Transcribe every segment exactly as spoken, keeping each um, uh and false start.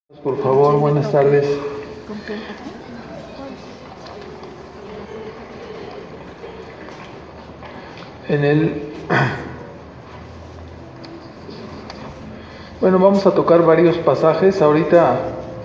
Por favor, buenas tardes. En el bueno, vamos a tocar varios pasajes. Ahorita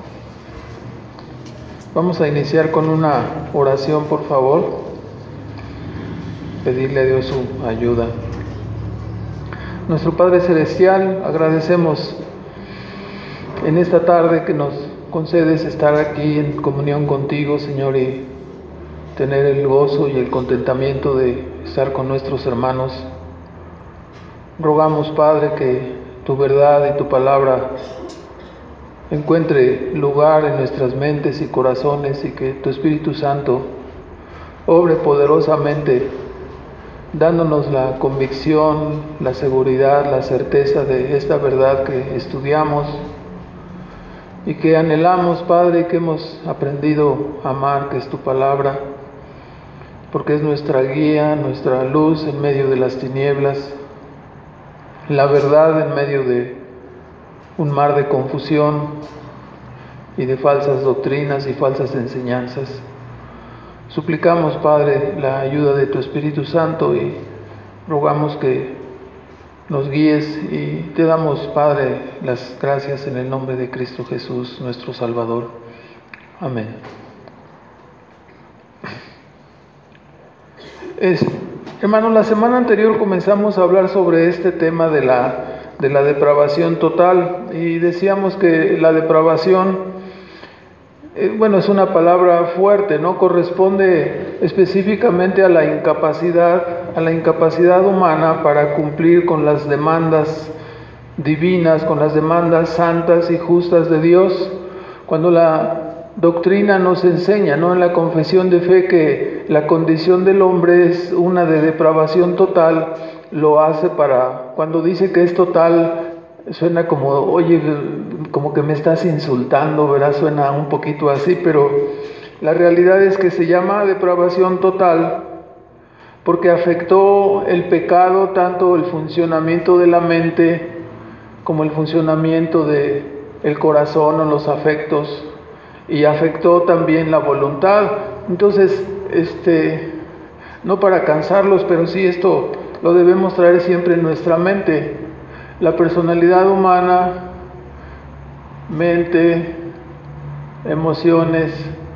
vamos a iniciar con una oración, por favor. Pedirle a Dios su ayuda. Nuestro Padre Celestial, agradecemos en esta tarde que nos concedes estar aquí en comunión contigo, Señor, y tener el gozo y el contentamiento de estar con nuestros hermanos. Rogamos, Padre, que tu verdad y tu palabra encuentre lugar en nuestras mentes y corazones, y que tu Espíritu Santo obre poderosamente, dándonos la convicción, la seguridad, la certeza de esta verdad que estudiamos y que anhelamos, Padre, y que hemos aprendido a amar, que es tu palabra, porque es nuestra guía, nuestra luz en medio de las tinieblas, la verdad en medio de un mar de confusión y de falsas doctrinas y falsas enseñanzas. Suplicamos, Padre, la ayuda de tu Espíritu Santo y rogamos que nos guíes, y te damos, Padre, las gracias en el nombre de Cristo Jesús, nuestro Salvador. Amén. Es, hermanos, la semana anterior comenzamos a hablar sobre este tema de la, de la depravación total, y decíamos que la depravación, eh, bueno, es una palabra fuerte, ¿no? Corresponde específicamente a la incapacidad, a la incapacidad humana para cumplir con las demandas divinas, con las demandas santas y justas de Dios. Cuando la doctrina nos enseña, ¿no?, en la confesión de fe, que la condición del hombre es una de depravación total, lo hace para, cuando dice que es total, suena como, oye, como que me estás insultando, ¿verdad? Suena un poquito así, pero la realidad es que se llama depravación total porque afectó el pecado tanto el funcionamiento de la mente como el funcionamiento de el corazón o los afectos, y afectó también la voluntad. Entonces, este, no para cansarlos, pero sí esto lo debemos traer siempre en nuestra mente. La personalidad humana, mente, emociones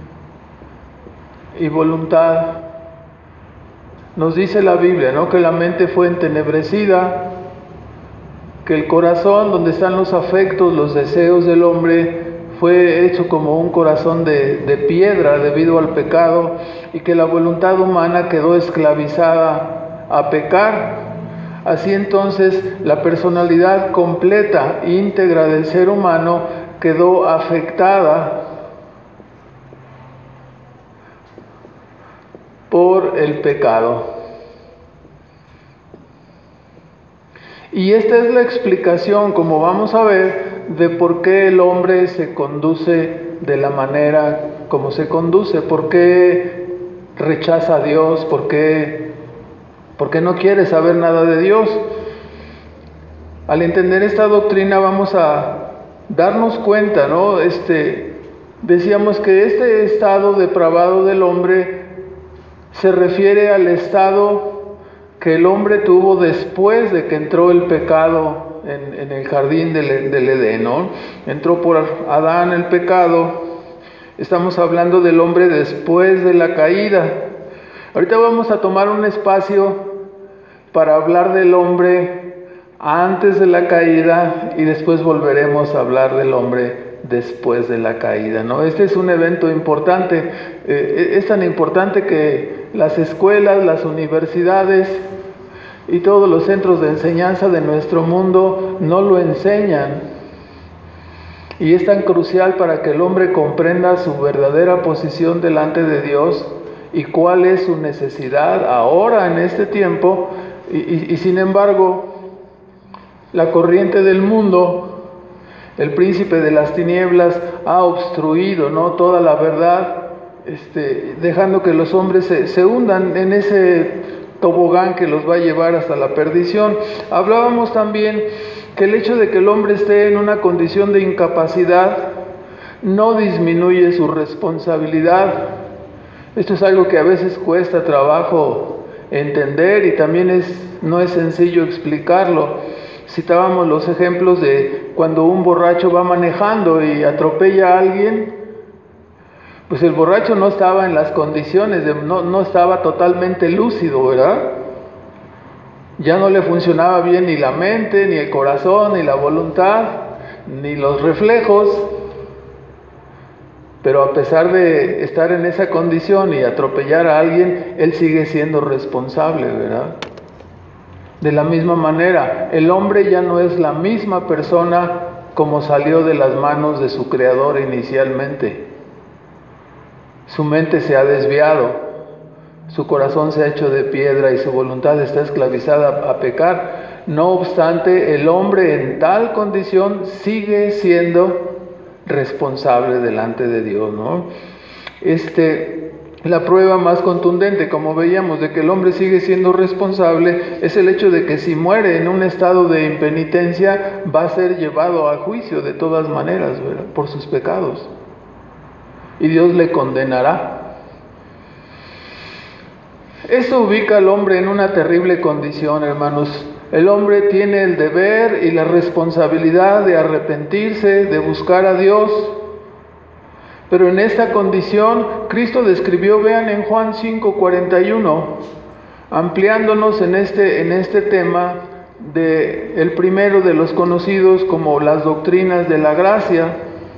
y voluntad. Nos dice la Biblia, ¿no?, que la mente fue entenebrecida, que el corazón, donde están los afectos, los deseos del hombre, fue hecho como un corazón de, de piedra debido al pecado, y que la voluntad humana quedó esclavizada a pecar. Así entonces, la personalidad completa, íntegra del ser humano quedó afectada por el pecado. Y esta es la explicación, como vamos a ver, de por qué el hombre se conduce de la manera como se conduce, por qué rechaza a Dios, por qué, por qué no quiere saber nada de Dios. Al entender esta doctrina vamos a darnos cuenta, ¿no? Este, decíamos que este estado depravado del hombre se refiere al estado que el hombre tuvo después de que entró el pecado en, en el jardín del, del Edén, ¿no? Entró por Adán el pecado. Estamos hablando del hombre después de la caída. Ahorita vamos a tomar un espacio para hablar del hombre antes de la caída, y después volveremos a hablar del hombre después de la caída, ¿no? Este es un evento importante, eh, es tan importante que las escuelas, las universidades y todos los centros de enseñanza de nuestro mundo no lo enseñan, y es tan crucial para que el hombre comprenda su verdadera posición delante de Dios y cuál es su necesidad ahora en este tiempo, y, y, y sin embargo la corriente del mundo, el príncipe de las tinieblas, ha obstruido, ¿no?, toda la verdad, este, dejando que los hombres se, se hundan en ese tobogán que los va a llevar hasta la perdición. Hablábamos también que el hecho de que el hombre esté en una condición de incapacidad no disminuye su responsabilidad. Esto es algo que a veces cuesta trabajo entender y también es, no es sencillo explicarlo. Citábamos los ejemplos de cuando un borracho va manejando y atropella a alguien, pues el borracho no estaba en las condiciones, de, no, no estaba totalmente lúcido, ¿verdad? Ya no le funcionaba bien ni la mente, ni el corazón, ni la voluntad, ni los reflejos. Pero a pesar de estar en esa condición y atropellar a alguien, él sigue siendo responsable, ¿verdad? De la misma manera, el hombre ya no es la misma persona como salió de las manos de su Creador inicialmente. Su mente se ha desviado, su corazón se ha hecho de piedra y su voluntad está esclavizada a pecar. No obstante, el hombre en tal condición sigue siendo responsable delante de Dios, ¿no? Este... La prueba más contundente, como veíamos, de que el hombre sigue siendo responsable es el hecho de que si muere en un estado de impenitencia va a ser llevado a juicio de todas maneras, ¿verdad? Por sus pecados. Y Dios le condenará. Eso ubica al hombre en una terrible condición, hermanos. El hombre tiene el deber y la responsabilidad de arrepentirse, de buscar a Dios. Pero en esta condición, Cristo describió, vean en Juan cinco cuarenta y uno, ampliándonos en este, en este tema de el primero de los conocidos como las doctrinas de la gracia.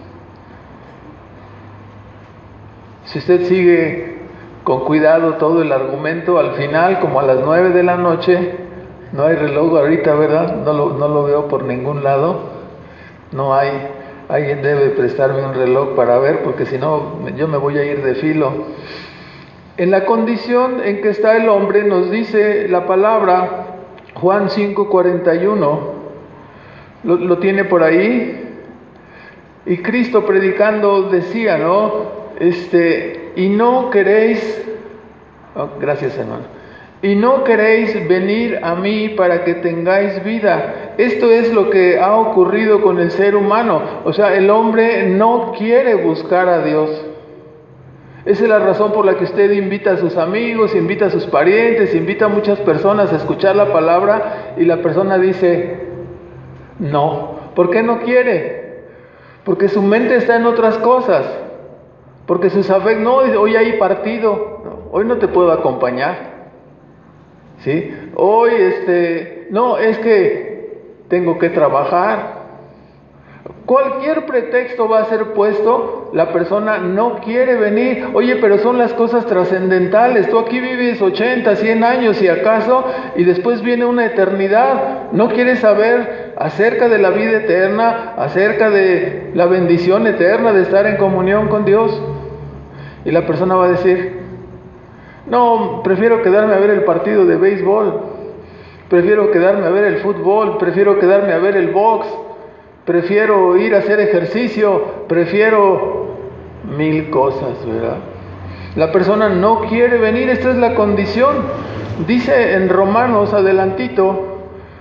Si usted sigue con cuidado todo el argumento, al final, como a las nueve de la noche, no hay reloj ahorita, ¿verdad? No lo, no lo veo por ningún lado, no hay. Alguien debe prestarme un reloj para ver, porque si no, yo me voy a ir de filo. En la condición en que está el hombre, nos dice la palabra, Juan cinco cuarenta y uno, lo, lo tiene por ahí, y Cristo predicando decía, ¿no? Este, y no queréis, oh, gracias hermano, y no queréis venir a mí para que tengáis vida. Esto es lo que ha ocurrido con el ser humano. O sea, el hombre no quiere buscar a Dios. Esa es la razón por la que usted invita a sus amigos, invita a sus parientes, invita a muchas personas a escuchar la palabra y la persona dice, no. ¿Por qué no quiere? Porque su mente está en otras cosas. Porque sus afectos, no, hoy hay partido, no, hoy no te puedo acompañar. ¿Sí? Hoy, este, no, es que tengo que trabajar. Cualquier pretexto va a ser puesto, la persona no quiere venir. Oye, pero son las cosas trascendentales. Tú aquí vives ochenta, cien años si acaso, y después viene una eternidad. No quieres saber acerca de la vida eterna, acerca de la bendición eterna de estar en comunión con Dios. Y la persona va a decir, no, prefiero quedarme a ver el partido de béisbol, prefiero quedarme a ver el fútbol, prefiero quedarme a ver el box, prefiero ir a hacer ejercicio, prefiero mil cosas, ¿verdad? La persona no quiere venir, esta es la condición. Dice en Romanos, adelantito,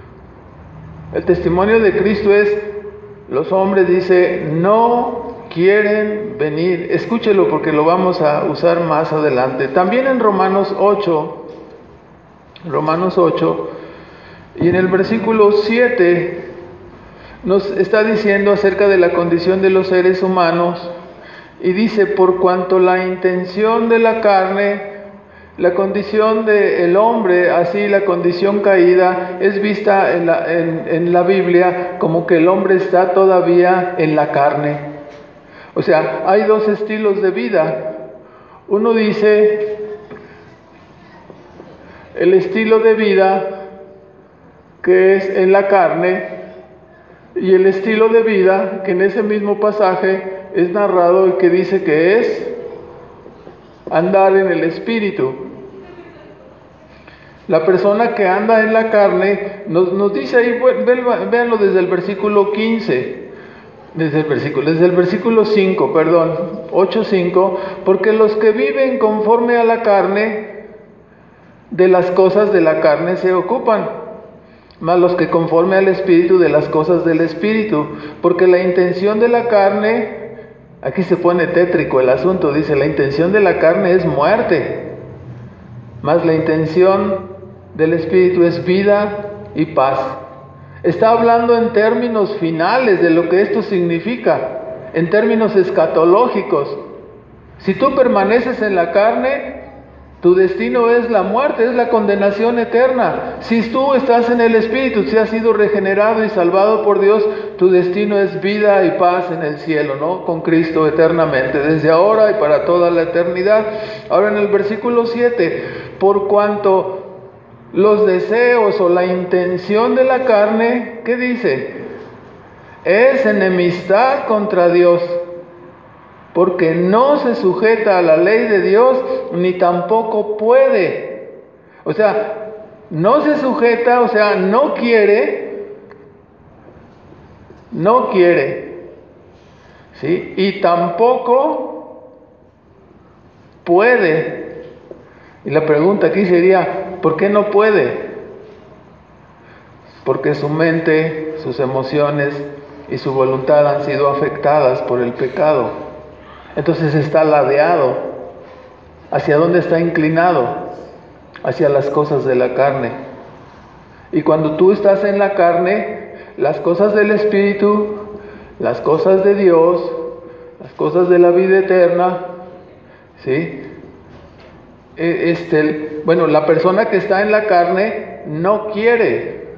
el testimonio de Cristo es, los hombres, dice, no quieren venir. Escúchelo porque lo vamos a usar más adelante. También en Romanos ocho, Romanos ocho, y en el versículo siete, nos está diciendo acerca de la condición de los seres humanos, y dice, por cuanto la intención de la carne, la condición del hombre, así la condición caída, es vista en la, en, en la Biblia como que el hombre está todavía en la carne. O sea, hay dos estilos de vida. Uno dice, el estilo de vida que es en la carne, y el estilo de vida que en ese mismo pasaje es narrado y que dice que es andar en el Espíritu. La persona que anda en la carne, nos, nos dice ahí, véanlo desde el versículo quince, desde el versículo, desde el versículo cinco, perdón, ocho cinco, porque los que viven conforme a la carne, de las cosas de la carne se ocupan, mas los que conforme al Espíritu, de las cosas del Espíritu, porque la intención de la carne, Aquí se pone tétrico el asunto, dice, la intención de la carne es muerte, mas la intención del Espíritu es vida y paz. Está hablando en términos finales de lo que esto significa, en términos escatológicos. Si tú permaneces en la carne, tu destino es la muerte, es la condenación eterna. Si tú estás en el Espíritu, si has sido regenerado y salvado por Dios, tu destino es vida y paz en el cielo, ¿no? Con Cristo eternamente, desde ahora y para toda la eternidad. Ahora en el versículo siete, por cuanto los deseos o la intención de la carne, ¿qué dice? Es enemistad contra Dios, porque no se sujeta a la ley de Dios, ni tampoco puede. O sea, no se sujeta, o sea, no quiere, no quiere, ¿sí? Y tampoco puede. Y la pregunta aquí sería, ¿por qué no puede? Porque su mente, sus emociones y su voluntad han sido afectadas por el pecado. Entonces está ladeado. ¿Hacia dónde está inclinado? Hacia las cosas de la carne. Y cuando tú estás en la carne, las cosas del Espíritu, las cosas de Dios, las cosas de la vida eterna, ¿sí? Este, bueno, la persona que está en la carne no quiere,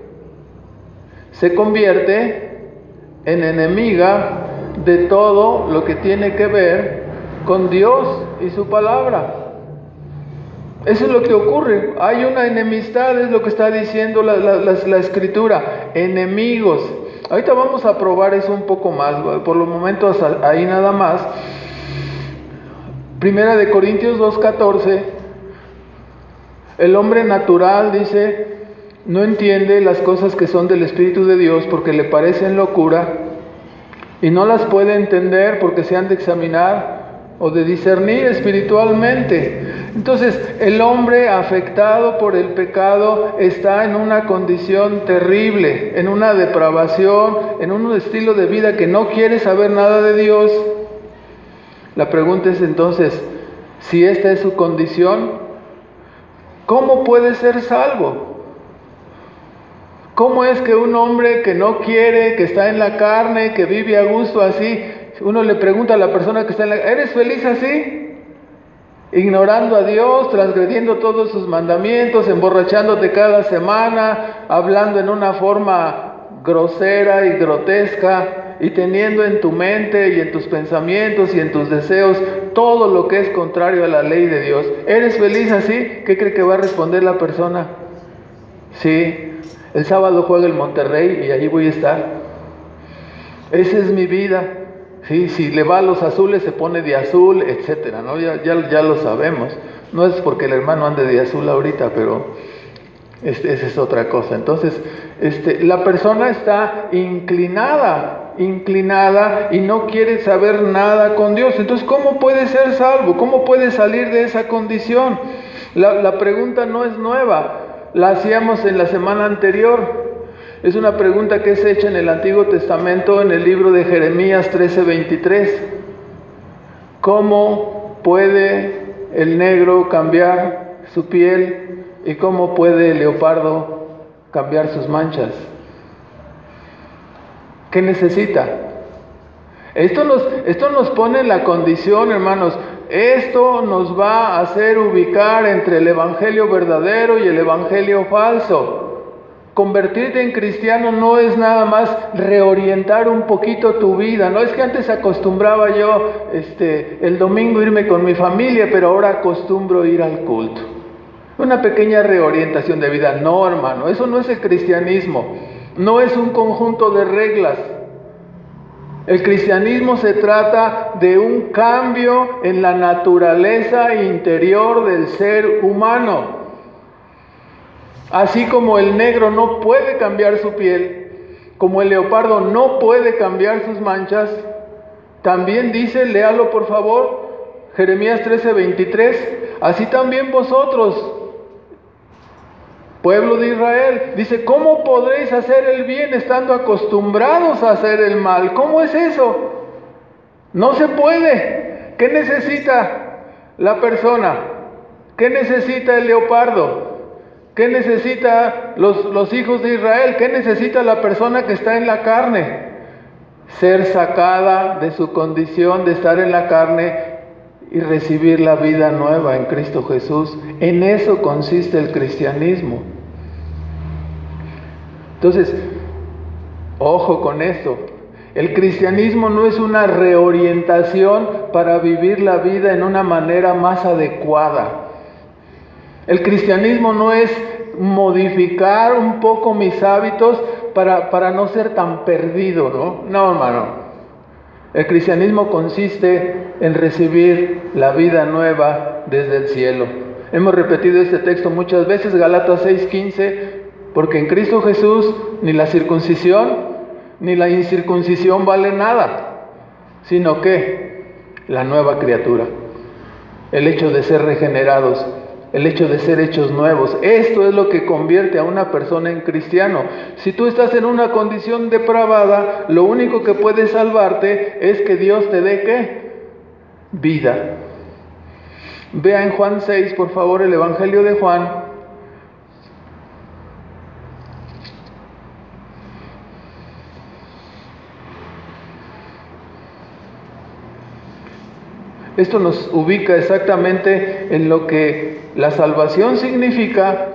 se convierte en enemiga de todo lo que tiene que ver con Dios y su palabra. Eso es lo que ocurre. Hay una enemistad, es lo que está diciendo la, la, la, la Escritura. Enemigos. Ahorita vamos a probar eso un poco más. Por los momentos ahí nada más. Primera de Corintios dos catorce. El hombre natural, dice, no entiende las cosas que son del Espíritu de Dios porque le parecen locura y no las puede entender porque se han de examinar o de discernir espiritualmente. Entonces, el hombre afectado por el pecado está en una condición terrible, en una depravación, en un estilo de vida que no quiere saber nada de Dios. La pregunta es entonces, si esta es su condición, ¿cómo puede ser salvo? ¿Cómo es que un hombre que no quiere, que está en la carne, que vive a gusto así, uno le pregunta a la persona que está en la carne, ¿eres feliz así? Ignorando a Dios, transgrediendo todos sus mandamientos, emborrachándote cada semana, hablando en una forma grosera y grotesca, y teniendo en tu mente y en tus pensamientos y en tus deseos todo lo que es contrario a la ley de Dios. ¿Eres feliz así? ¿Qué cree que va a responder la persona? Sí. El sábado juega el Monterrey y allí voy a estar. Esa es mi vida. Sí, si le va a los azules se pone de azul, etcétera, ¿no? Ya, ya, ya lo sabemos. No es porque el hermano ande de azul ahorita, pero este, esa es otra cosa. Entonces, este, la persona está inclinada, inclinada y no quiere saber nada con Dios. Entonces, ¿cómo puede ser salvo? ¿Cómo puede salir de esa condición? La, la pregunta no es nueva. La hacíamos en la semana anterior. Es una pregunta que es hecha en el Antiguo Testamento, en el libro de Jeremías trece veintitrés. ¿Cómo puede el negro cambiar su piel y cómo puede el leopardo cambiar sus manchas? ¿Qué necesita? Esto nos, esto nos pone en la condición, hermanos. Esto nos va a hacer ubicar entre el evangelio verdadero y el evangelio falso. Convertirte en cristiano no es nada más reorientar un poquito tu vida. No es que antes acostumbraba yo este, el domingo irme con mi familia, pero ahora acostumbro ir al culto. Una pequeña reorientación de vida. No, hermano, eso no es el cristianismo. No es un conjunto de reglas. El cristianismo se trata de un cambio en la naturaleza interior del ser humano. Así como el negro no puede cambiar su piel, como el leopardo no puede cambiar sus manchas, también dice, léalo por favor, Jeremías trece veintitrés, así también vosotros, pueblo de Israel, dice, ¿cómo podréis hacer el bien estando acostumbrados a hacer el mal? ¿Cómo es eso? No se puede. ¿Qué necesita la persona? ¿Qué necesita el leopardo? ¿Qué necesita los, los hijos de Israel? ¿Qué necesita la persona que está en la carne? Ser sacada de su condición de estar en la carne y recibir la vida nueva en Cristo Jesús. En eso consiste el cristianismo. Entonces, ojo con esto. El cristianismo no es una reorientación para vivir la vida en una manera más adecuada. El cristianismo no es modificar un poco mis hábitos para, para no ser tan perdido, ¿no? No, hermano. El cristianismo consiste en recibir la vida nueva desde el cielo. Hemos repetido este texto muchas veces, Gálatas seis quince, porque en Cristo Jesús ni la circuncisión ni la incircuncisión vale nada, sino que la nueva criatura, el hecho de ser regenerados, el hecho de ser hechos nuevos. Esto es lo que convierte a una persona en cristiano. Si tú estás en una condición depravada, lo único que puede salvarte es que Dios te dé ¿qué? Vida. Vea en Juan seis, por favor, el Evangelio de Juan. Esto nos ubica exactamente en lo que la salvación significa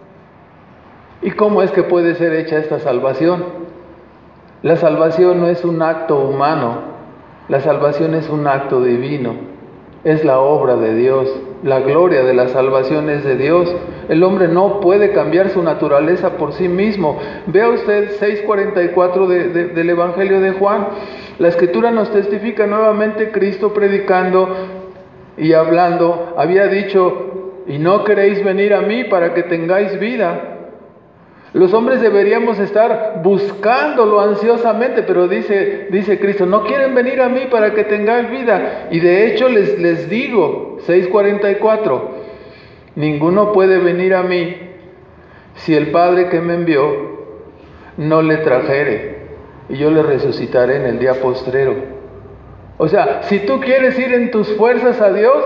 y cómo es que puede ser hecha esta salvación. La salvación no es un acto humano, la salvación es un acto divino, es la obra de Dios, la gloria de la salvación es de Dios. El hombre no puede cambiar su naturaleza por sí mismo. Vea usted seis cuarenta y cuatro de, de, del Evangelio de Juan. La Escritura nos testifica nuevamente Cristo predicando y hablando. Había dicho, y no queréis venir a mí para que tengáis vida. Los hombres deberíamos estar buscándolo ansiosamente, pero dice, dice Cristo, no quieren venir a mí para que tengáis vida. Y de hecho les, les digo, seis cuarenta y cuatro, ninguno puede venir a mí si el Padre que me envió no le trajere, y yo le resucitaré en el día postrero. O sea, si tú quieres ir en tus fuerzas a Dios,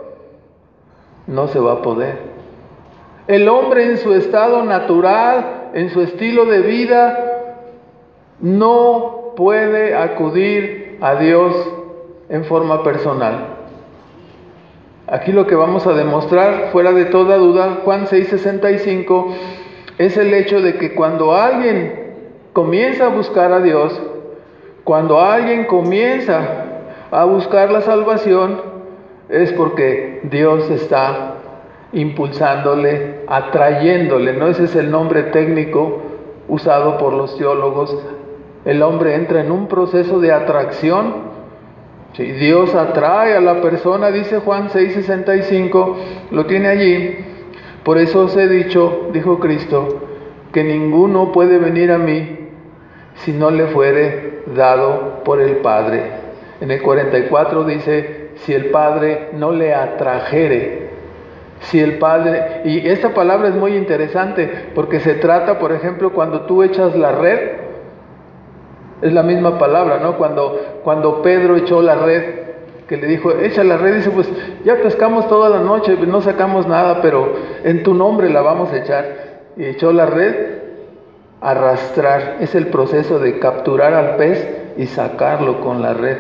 no se va a poder. El hombre en su estado natural, en su estilo de vida, no puede acudir a Dios en forma personal. Aquí lo que vamos a demostrar, fuera de toda duda, Juan seis sesenta y cinco, es el hecho de que cuando alguien comienza a buscar a Dios, cuando alguien comienza a buscar la salvación, es porque Dios está impulsándole, atrayéndole, ¿no? Ese es el nombre técnico usado por los teólogos. El hombre entra en un proceso de atracción. Sí, Dios atrae a la persona, dice Juan seis sesenta y cinco, lo tiene allí. Por eso os he dicho, dijo Cristo, que ninguno puede venir a mí si no le fuere dado por el Padre. En el cuarenta y cuatro dice, si el Padre no le atrajere. Si el Padre, y esta palabra es muy interesante, porque se trata, por ejemplo, cuando tú echas la red, es la misma palabra, ¿no? Cuando, cuando Pedro echó la red, que le dijo, echa la red, dice, pues ya pescamos toda la noche, no sacamos nada, pero en tu nombre la vamos a echar. Y echó la red, arrastrar, es el proceso de capturar al pez y sacarlo con la red.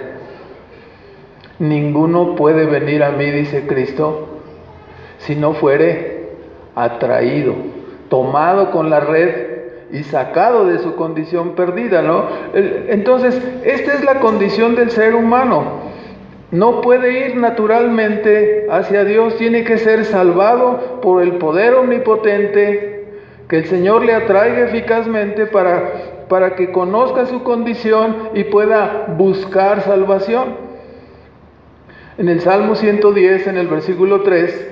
Ninguno puede venir a mí, dice Cristo, si no fuere atraído, tomado con la red y sacado de su condición perdida, ¿no? Entonces, esta es la condición del ser humano. No puede ir naturalmente hacia Dios, tiene que ser salvado por el poder omnipotente, que el Señor le atraiga eficazmente para, para que conozca su condición y pueda buscar salvación. En el Salmo ciento diez, en el versículo tres,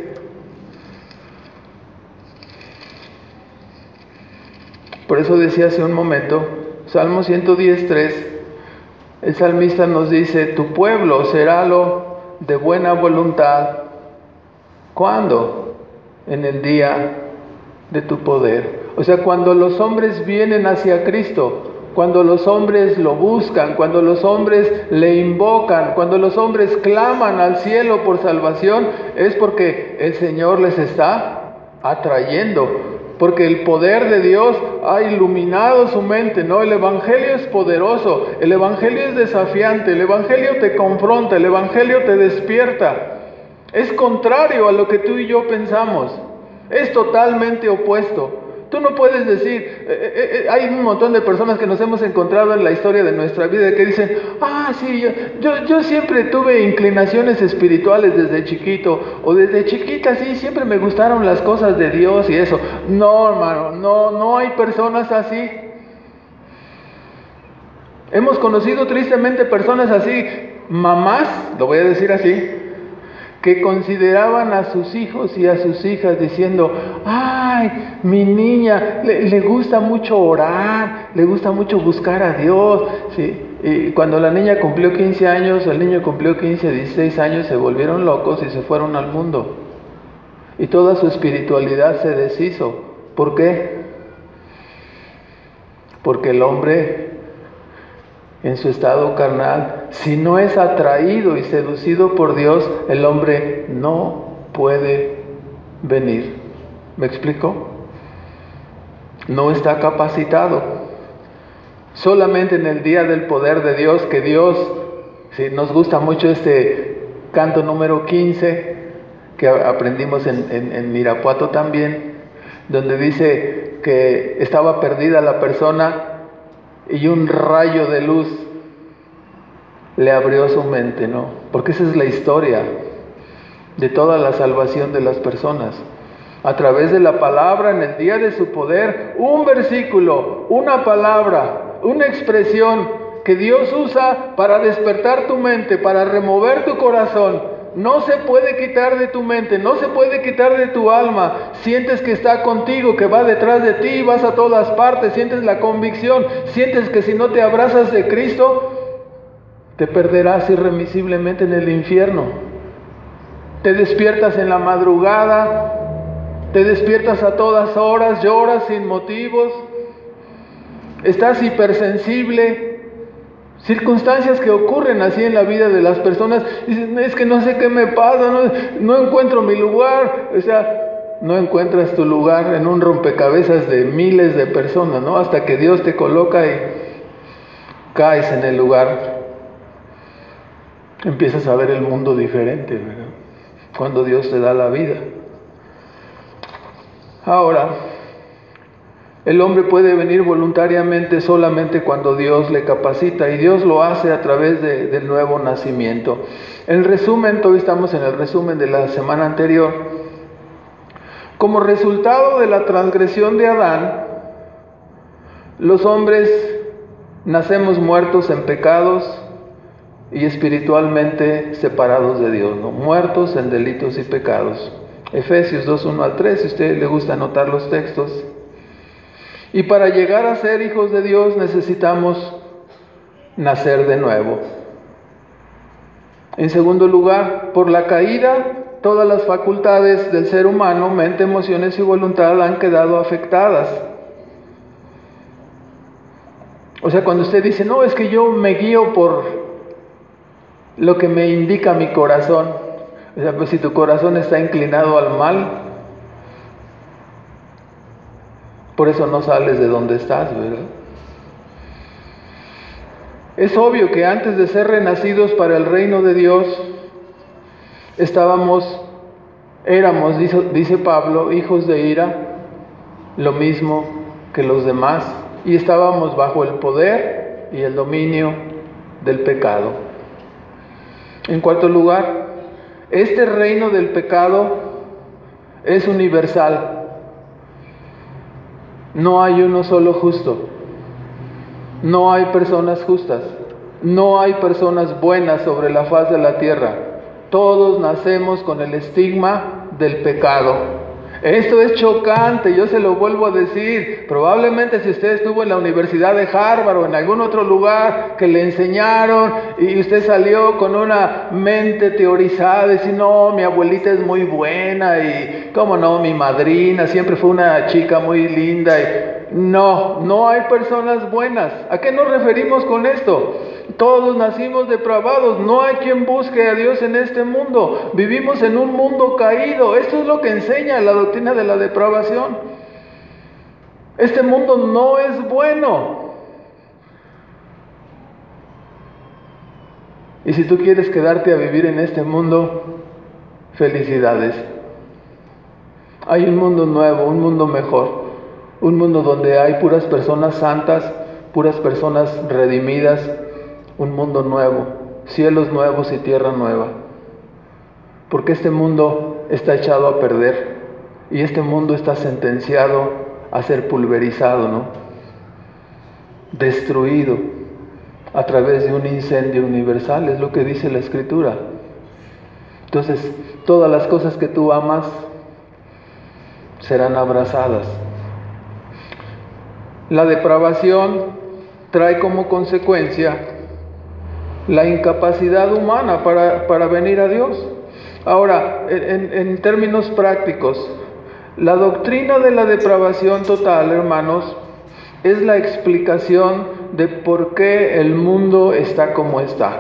por eso decía hace un momento, Salmo ciento diez, tres, el salmista nos dice, tu pueblo serálo de buena voluntad. ¿Cuándo? En el día de tu poder. O sea, cuando los hombres vienen hacia Cristo, cuando los hombres lo buscan, cuando los hombres le invocan, cuando los hombres claman al cielo por salvación, es porque el Señor les está atrayendo. Porque el poder de Dios ha iluminado su mente, ¿no? El Evangelio es poderoso, el Evangelio es desafiante, el Evangelio te confronta, el Evangelio te despierta. Es contrario a lo que tú y yo pensamos, es totalmente opuesto. Tú no puedes decir, eh, eh, eh, hay un montón de personas que nos hemos encontrado en la historia de nuestra vida que dicen, ah, sí, yo, yo, yo siempre tuve inclinaciones espirituales desde chiquito, o desde chiquita, sí, siempre me gustaron las cosas de Dios y eso. No, hermano, no, no hay personas así. Hemos conocido tristemente personas así, mamás, lo voy a decir así, que consideraban a sus hijos y a sus hijas diciendo, ay, mi niña, le, le gusta mucho orar, le gusta mucho buscar a Dios. ¿Sí? Y cuando la niña cumplió quince años, el niño cumplió quince, dieciséis años, se volvieron locos y se fueron al mundo. Y toda su espiritualidad se deshizo. ¿Por qué? Porque el hombre, en su estado carnal, si no es atraído y seducido por Dios, el hombre no puede venir. ¿Me explico? No está capacitado. Solamente en el día del poder de Dios, que Dios, si nos gusta mucho este canto número quince, que aprendimos en, en, en Irapuato también, donde dice que estaba perdida la persona, y un rayo de luz le abrió su mente, ¿no? Porque esa es la historia de toda la salvación de las personas. A través de la palabra, en el día de su poder, un versículo, una palabra, una expresión que Dios usa para despertar tu mente, para remover tu corazón. No se puede quitar de tu mente, no se puede quitar de tu alma. Sientes que está contigo, que va detrás de ti, vas a todas partes, sientes la convicción, sientes que si no te abrazas de Cristo, te perderás irremisiblemente en el infierno. Te despiertas en la madrugada, te despiertas a todas horas, lloras sin motivos, estás hipersensible. Circunstancias que ocurren así en la vida de las personas. Dicen, es que no sé qué me pasa, no, no encuentro mi lugar. O sea, no encuentras tu lugar en un rompecabezas de miles de personas, ¿no? Hasta que Dios te coloca y caes en el lugar. Empiezas a ver el mundo diferente, ¿verdad? Cuando Dios te da la vida. Ahora, el hombre puede venir voluntariamente solamente cuando Dios le capacita, y Dios lo hace a través de, del nuevo nacimiento. En resumen, hoy estamos en el resumen de la semana anterior. Como resultado de la transgresión de Adán, los hombres nacemos muertos en pecados y espiritualmente separados de Dios, ¿no? Muertos en delitos y pecados. Efesios dos, uno al tres, si a usted le gusta anotar los textos. Y para llegar a ser hijos de Dios necesitamos nacer de nuevo. En segundo lugar, por la caída, todas las facultades del ser humano, mente, emociones y voluntad, han quedado afectadas. O sea, cuando usted dice, no, es que yo me guío por lo que me indica mi corazón. O sea, pues si tu corazón está inclinado al mal, por eso no sales de donde estás, ¿verdad? Es obvio que antes de ser renacidos para el reino de Dios, estábamos, éramos, dice, dice Pablo, hijos de ira, lo mismo que los demás, y estábamos bajo el poder y el dominio del pecado. En cuarto lugar, este reino del pecado es universal. No hay uno solo justo. No hay personas justas. No hay personas buenas sobre la faz de la tierra. Todos nacemos con el estigma del pecado. Esto es chocante, yo se lo vuelvo a decir. Probablemente si usted estuvo en la Universidad de Harvard o en algún otro lugar que le enseñaron y usted salió con una mente teorizada, decir, no, mi abuelita es muy buena y, cómo no, mi madrina siempre fue una chica muy linda. Y No, no hay personas buenas. ¿A qué nos referimos con esto? Todos nacimos depravados, no hay quien busque a Dios en este mundo. Vivimos en un mundo caído. Esto es lo que enseña la doctrina de la depravación. Este mundo no es bueno. Y si tú quieres quedarte a vivir en este mundo, felicidades. Hay un mundo nuevo, un mundo mejor. Un mundo donde hay puras personas santas, puras personas redimidas, un mundo nuevo, cielos nuevos y tierra nueva. Porque este mundo está echado a perder y este mundo está sentenciado a ser pulverizado, ¿no? Destruido a través de un incendio universal, es lo que dice la Escritura. Entonces, todas las cosas que tú amas serán abrazadas. La depravación trae como consecuencia la incapacidad humana para, para venir a Dios. Ahora, en, en términos prácticos, la doctrina de la depravación total, hermanos, es la explicación de por qué el mundo está como está.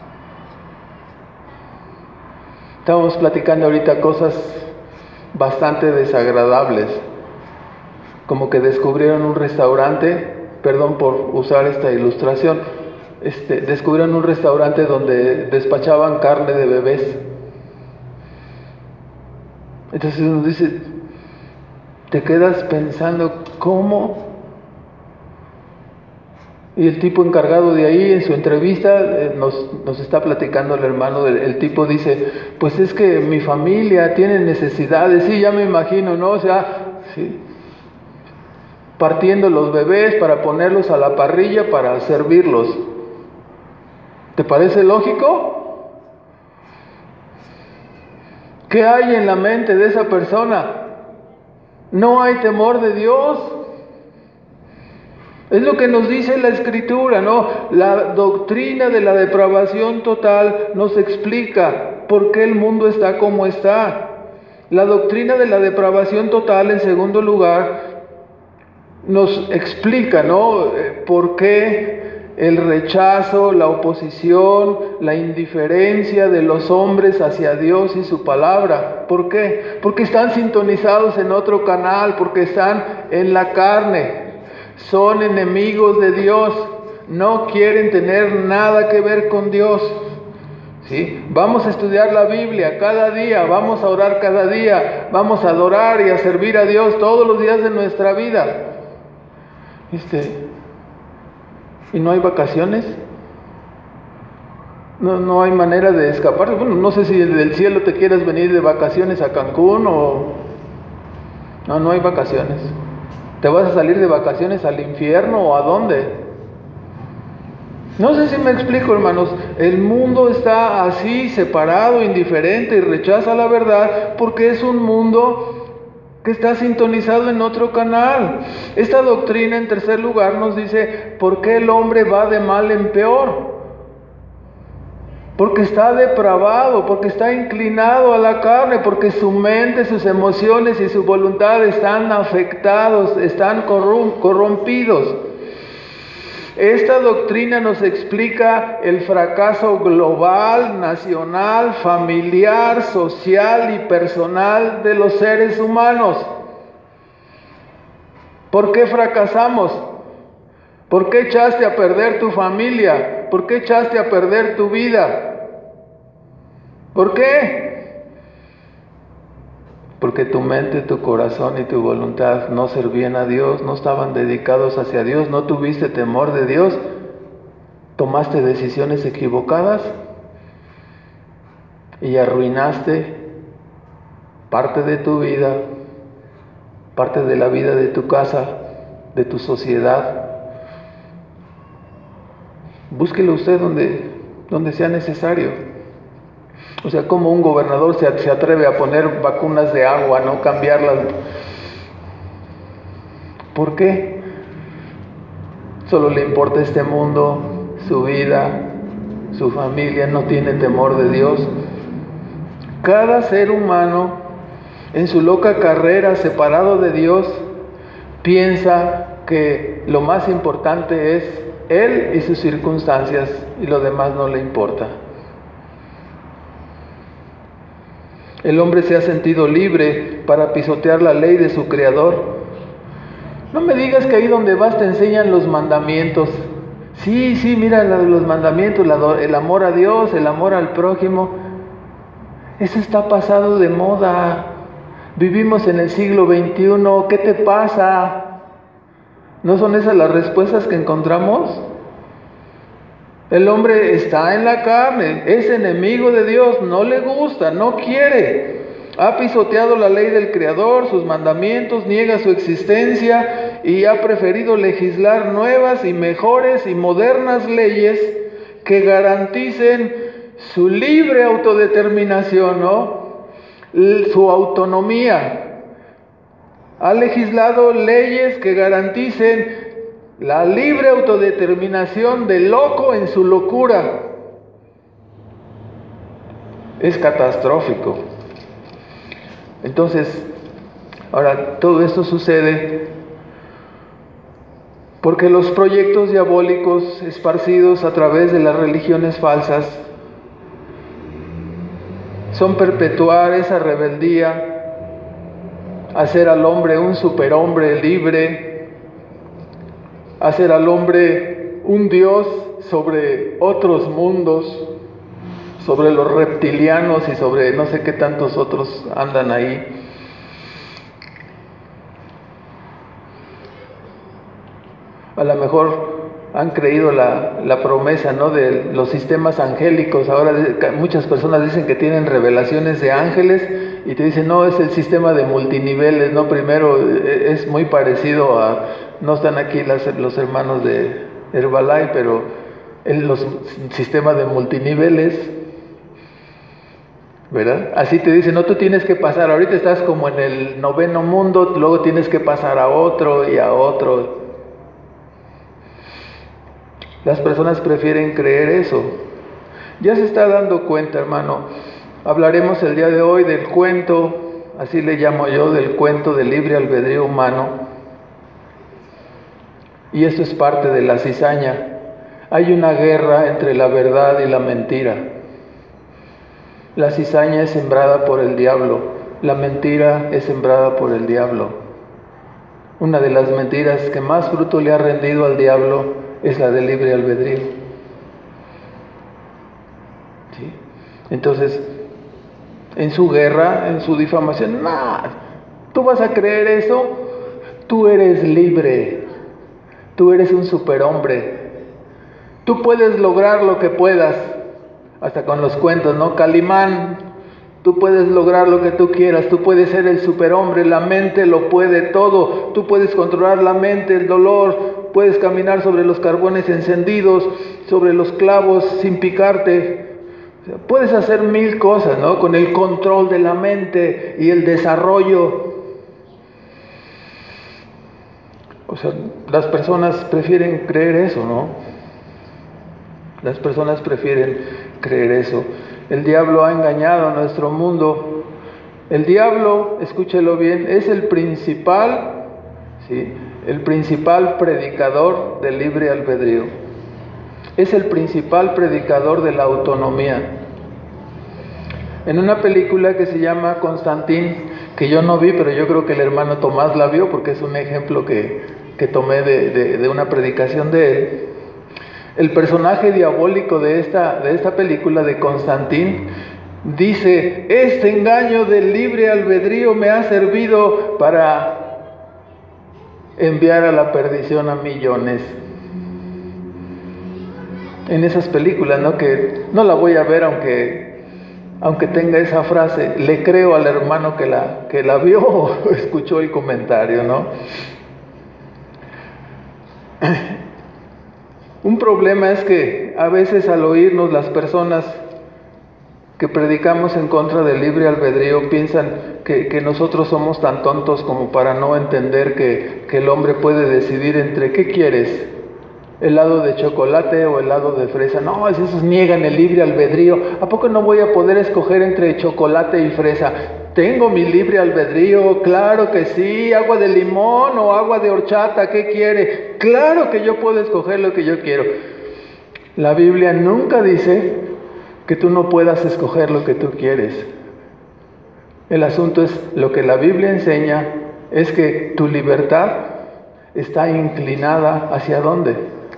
Estamos platicando ahorita cosas bastante desagradables. Como que descubrieron un restaurante, perdón por usar esta ilustración, este, descubrieron un restaurante donde despachaban carne de bebés. Entonces uno dice, te quedas pensando, ¿cómo? Y el tipo encargado de ahí, en su entrevista, eh, nos, nos está platicando el hermano, el, el tipo dice, pues es que mi familia tiene necesidades, sí, ya me imagino, ¿no? O sea, sí. Partiendo los bebés para ponerlos a la parrilla para servirlos. ¿Te parece lógico? ¿Qué hay en la mente de esa persona? No hay temor de Dios. Es lo que nos dice la Escritura, ¿no? La doctrina de la depravación total nos explica por qué el mundo está como está. La doctrina de la depravación total, en segundo lugar, nos explica, ¿no? Por qué el rechazo, la oposición, la indiferencia de los hombres hacia Dios y su palabra. ¿Por qué? Porque están sintonizados en otro canal, porque están en la carne. Son enemigos de Dios, no quieren tener nada que ver con Dios. ¿Sí? Vamos a estudiar la Biblia cada día, vamos a orar cada día, vamos a adorar y a servir a Dios todos los días de nuestra vida. Este, ¿y no hay vacaciones? No, no hay manera de escapar. Bueno, no sé si del cielo te quieres venir de vacaciones a Cancún o... No, no hay vacaciones. ¿Te vas a salir de vacaciones al infierno o a dónde? No sé si me explico, hermanos. El mundo está así, separado, indiferente y rechaza la verdad porque es un mundo que está sintonizado en otro canal. Esta doctrina, en tercer lugar, nos dice por qué el hombre va de mal en peor. Porque está depravado, porque está inclinado a la carne, porque su mente, sus emociones y su voluntad están afectados, están corrompidos. Esta doctrina nos explica el fracaso global, nacional, familiar, social y personal de los seres humanos. ¿Por qué fracasamos? ¿Por qué echaste a perder tu familia? ¿Por qué echaste a perder tu vida? ¿Por qué? Porque tu mente, tu corazón y tu voluntad no servían a Dios, no estaban dedicados hacia Dios, no tuviste temor de Dios, tomaste decisiones equivocadas y arruinaste parte de tu vida, parte de la vida de tu casa, de tu sociedad. Búsquelo usted donde, donde sea necesario. O sea, como un gobernador se, se atreve a poner vacunas de agua, no cambiarlas. ¿Por qué? Solo le importa este mundo, su vida, su familia, no tiene temor de Dios. Cada ser humano, en su loca carrera separado de Dios, piensa que lo más importante es él y sus circunstancias y lo demás no le importa. El hombre se ha sentido libre para pisotear la ley de su Creador. No me digas que ahí donde vas te enseñan los mandamientos. Sí, sí, mira los mandamientos, el amor a Dios, el amor al prójimo. Eso está pasado de moda. Vivimos en el siglo veintiuno. ¿Qué te pasa? ¿No son esas las respuestas que encontramos? El hombre está en la carne, es enemigo de Dios, no le gusta, no quiere. Ha pisoteado la ley del Creador, sus mandamientos, niega su existencia y ha preferido legislar nuevas y mejores y modernas leyes que garanticen su libre autodeterminación, ¿no? Su autonomía. Ha legislado leyes que garanticen la libre autodeterminación del loco en su locura. Es catastrófico. Entonces, ahora todo esto sucede porque los proyectos diabólicos esparcidos a través de las religiones falsas son perpetuar esa rebeldía, hacer al hombre un superhombre libre, hacer al hombre un Dios sobre otros mundos, sobre los reptilianos y sobre no sé qué tantos otros andan ahí. A lo mejor han creído la, la promesa, ¿no?, de los sistemas angélicos. Ahora muchas personas dicen que tienen revelaciones de ángeles y te dicen, no, es el sistema de multiniveles, ¿no? Primero es muy parecido a, no están aquí las, los hermanos de Herbalife, pero en los sistemas de multiniveles, ¿verdad? Así te dicen, no, tú tienes que pasar, ahorita estás como en el noveno mundo, luego tienes que pasar a otro y a otro. Las personas prefieren creer eso. Ya se está dando cuenta, hermano. Hablaremos el día de hoy del cuento, así le llamo yo, del cuento del libre albedrío humano. Y esto es parte de la cizaña. Hay una guerra entre la verdad y la mentira. La cizaña es sembrada por el diablo, la mentira es sembrada por el diablo. Una de las mentiras que más fruto le ha rendido al diablo es la del libre albedrío. ¿Sí? Entonces, en su guerra, en su difamación, ¡nah! ¿Tú vas a creer eso? Tú eres libre, tú eres un superhombre, tú puedes lograr lo que puedas, hasta con los cuentos, ¿no? Calimán, tú puedes lograr lo que tú quieras, tú puedes ser el superhombre, la mente lo puede todo, tú puedes controlar la mente, el dolor, puedes caminar sobre los carbones encendidos, sobre los clavos sin picarte. O sea, puedes hacer mil cosas, ¿no? Con el control de la mente y el desarrollo. O sea, las personas prefieren creer eso, ¿no? Las personas prefieren creer eso. El diablo ha engañado a nuestro mundo. El diablo, escúchelo bien, es el principal, ¿sí?, el principal predicador del libre albedrío. Es el principal predicador de la autonomía. En una película que se llama Constantine, que yo no vi, pero yo creo que el hermano Tomás la vio, porque es un ejemplo que, que tomé de, de, de una predicación de él. El personaje diabólico de esta, de esta película de Constantine dice, este engaño del libre albedrío me ha servido para enviar a la perdición a millones. En esas películas, ¿no? Que no la voy a ver aunque, aunque tenga esa frase. Le creo al hermano que la, que la vio o escuchó el comentario, ¿no? Un problema es que a veces al oírnos las personas que predicamos en contra del libre albedrío piensan que, que nosotros somos tan tontos como para no entender que, que el hombre puede decidir entre qué quieres, helado de chocolate o helado de fresa. No, esos niegan el libre albedrío. ¿A poco no voy a poder escoger entre chocolate y fresa? Tengo mi libre albedrío, claro que sí. Agua de limón o agua de horchata, ¿qué quiere? Claro que yo puedo escoger lo que yo quiero. La Biblia nunca dice que tú no puedas escoger lo que tú quieres. El asunto es, lo que la Biblia enseña es que tu libertad está inclinada ¿hacia dónde?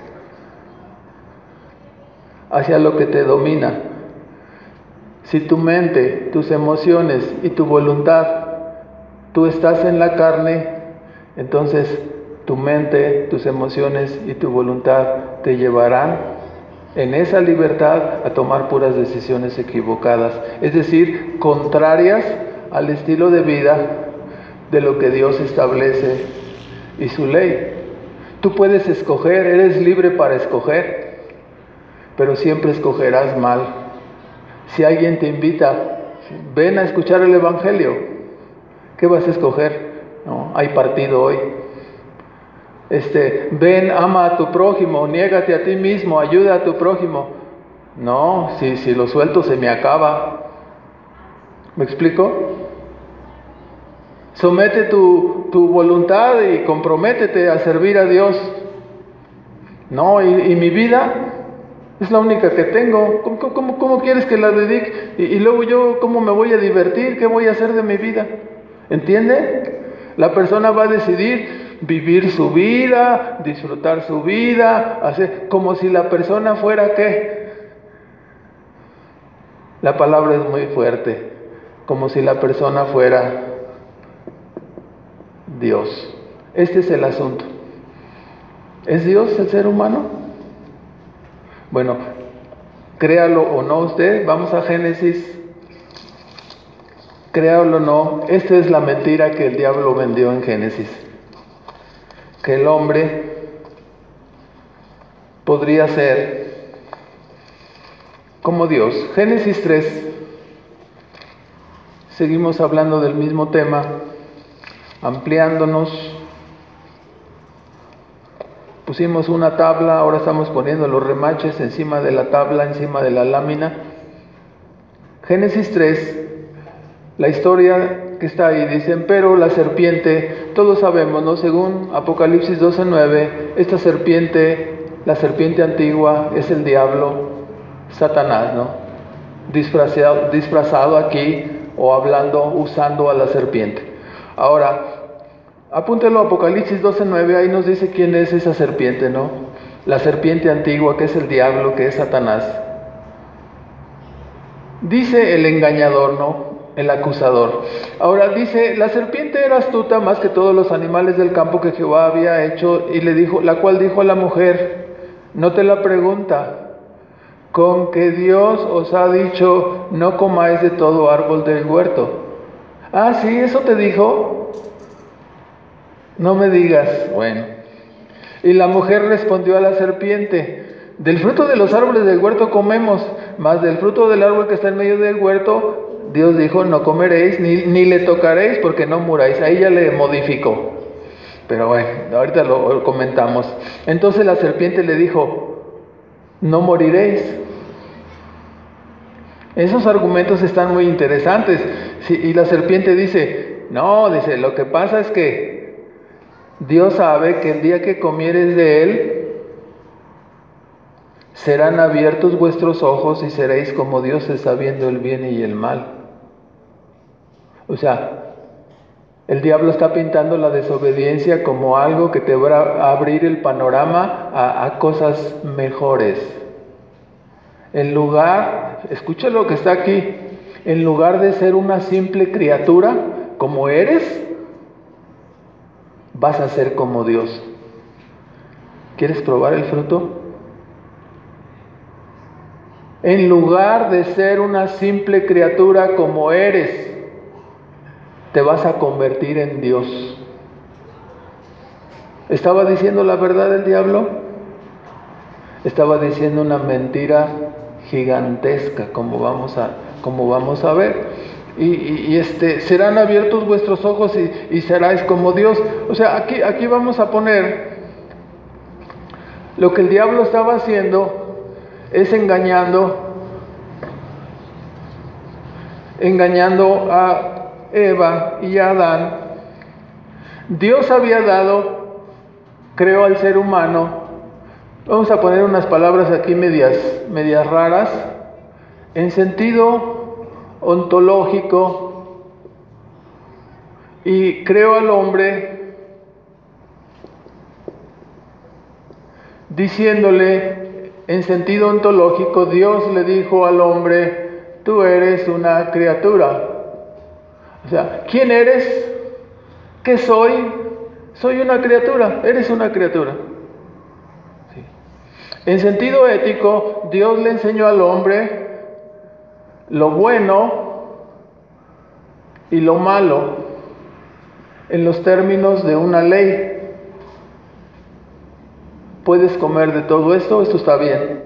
Hacia lo que te domina. Si tu mente, tus emociones y tu voluntad, tú estás en la carne, entonces tu mente, tus emociones y tu voluntad te llevarán en esa libertad a tomar puras decisiones equivocadas, es decir, contrarias al estilo de vida de lo que Dios establece y su ley. Tú puedes escoger, eres libre para escoger, pero siempre escogerás mal. Si alguien te invita, ven a escuchar el Evangelio, ¿qué vas a escoger? No, hay partido hoy. Este, ven, ama a tu prójimo, niégate a ti mismo, ayuda a tu prójimo. No, si, si lo suelto se me acaba. ¿Me explico? Somete tu, tu voluntad y comprométete a servir a Dios. No, y, y mi vida es la única que tengo. ¿Cómo, cómo, cómo quieres que la dedique? Y, y luego yo, ¿cómo me voy a divertir? ¿Qué voy a hacer de mi vida? ¿Entiende? La persona va a decidir vivir su vida, disfrutar su vida, hacer como si la persona fuera ¿qué? La palabra es muy fuerte. Como si la persona fuera Dios. Este es el asunto. ¿Es Dios el ser humano? Bueno, créalo o no usted, vamos a Génesis. Créalo o no, esta es la mentira que el diablo vendió en Génesis. Que el hombre podría ser como Dios. Génesis tres. Seguimos hablando del mismo tema, ampliándonos. Pusimos una tabla, ahora estamos poniendo los remaches encima de la tabla, encima de la lámina. Génesis tres, la historia que está ahí, dicen, pero la serpiente, todos sabemos, ¿no? Según Apocalipsis doce nueve, esta serpiente, la serpiente antigua, es el diablo, Satanás, ¿no? Disfrazado, disfrazado aquí, o hablando, usando a la serpiente. Ahora, apúntelo a Apocalipsis doce nueve, ahí nos dice quién es esa serpiente, ¿no? La serpiente antigua, que es el diablo, que es Satanás. Dice el engañador, ¿no? El acusador. Ahora dice, la serpiente era astuta más que todos los animales del campo que Jehová había hecho, y le dijo, la cual dijo a la mujer, no te la pregunta, con que Dios os ha dicho, no comáis de todo árbol del huerto. Ah, sí, eso te dijo. No me digas. Bueno. Y la mujer respondió a la serpiente, del fruto de los árboles del huerto comemos, mas del fruto del árbol que está en medio del huerto, Dios dijo, no comeréis, ni, ni le tocaréis, porque no muráis. Ahí ya le modificó. Pero bueno, ahorita lo, lo comentamos. Entonces la serpiente le dijo, no moriréis. Esos argumentos están muy interesantes. Sí, y la serpiente dice, no, dice, lo que pasa es que Dios sabe que el día que comieres de él, serán abiertos vuestros ojos y seréis como dioses sabiendo el bien y el mal. O sea, el diablo está pintando la desobediencia como algo que te va a abrir el panorama a, a cosas mejores. En lugar, escucha lo que está aquí, en lugar de ser una simple criatura como eres, vas a ser como Dios. ¿Quieres probar el fruto? En lugar de ser una simple criatura como eres, te vas a convertir en Dios. ¿Estaba diciendo la verdad el diablo? Estaba diciendo una mentira gigantesca, como vamos a, como vamos a ver. Y, y, y este, serán abiertos vuestros ojos y, y seráis como Dios. O sea, aquí, aquí vamos a poner Lo que el diablo estaba haciendo es engañando, engañando a Eva y a Adán. Dios había dado, creó al ser humano, vamos a poner unas palabras aquí medias, medias raras, en sentido ontológico, y creó al hombre diciéndole, en sentido ontológico, Dios le dijo al hombre, tú eres una criatura. O sea, ¿quién eres? ¿Qué soy? Soy una criatura, eres una criatura. Sí. En sentido ético, Dios le enseñó al hombre lo bueno y lo malo en los términos de una ley. Puedes comer de todo esto, esto está bien.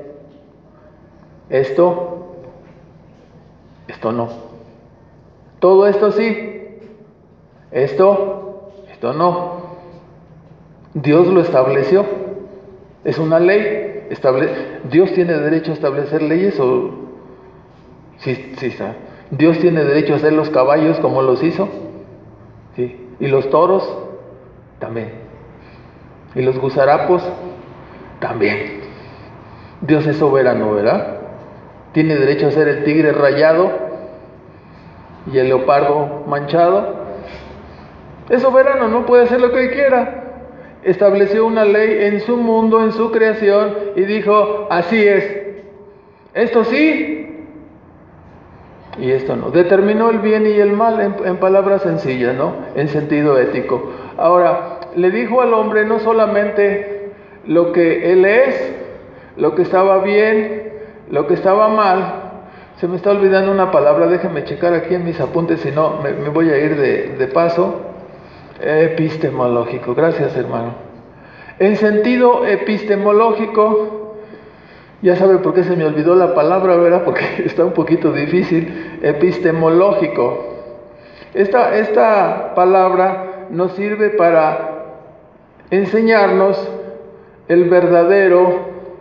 Esto, esto no. Todo esto sí. Esto, esto no. Dios lo estableció. Es una ley. Estable... ¿Dios tiene derecho a establecer leyes o...? Sí, sí está. ¿Dios tiene derecho a hacer los caballos como los hizo? Sí. ¿Y los toros? También. ¿Y los gusarapos? También. Dios es soberano, ¿verdad? Tiene derecho a ser el tigre rayado y el leopardo manchado. Es soberano, no puede hacer lo que quiera. Estableció una ley en su mundo, en su creación, y dijo, así es. Esto sí y esto no. Determinó el bien y el mal en, en palabras sencillas, ¿no? En sentido ético. Ahora, le dijo al hombre no solamente lo que él es, lo que estaba bien, lo que estaba mal. Se me está olvidando una palabra, déjenme checar aquí en mis apuntes, si no me, me voy a ir de, de paso. Epistemológico, gracias hermano. En sentido epistemológico, ya sabe por qué se me olvidó la palabra, ¿verdad? Porque está un poquito difícil. Epistemológico. Esta, esta palabra nos sirve para enseñarnos el verdadero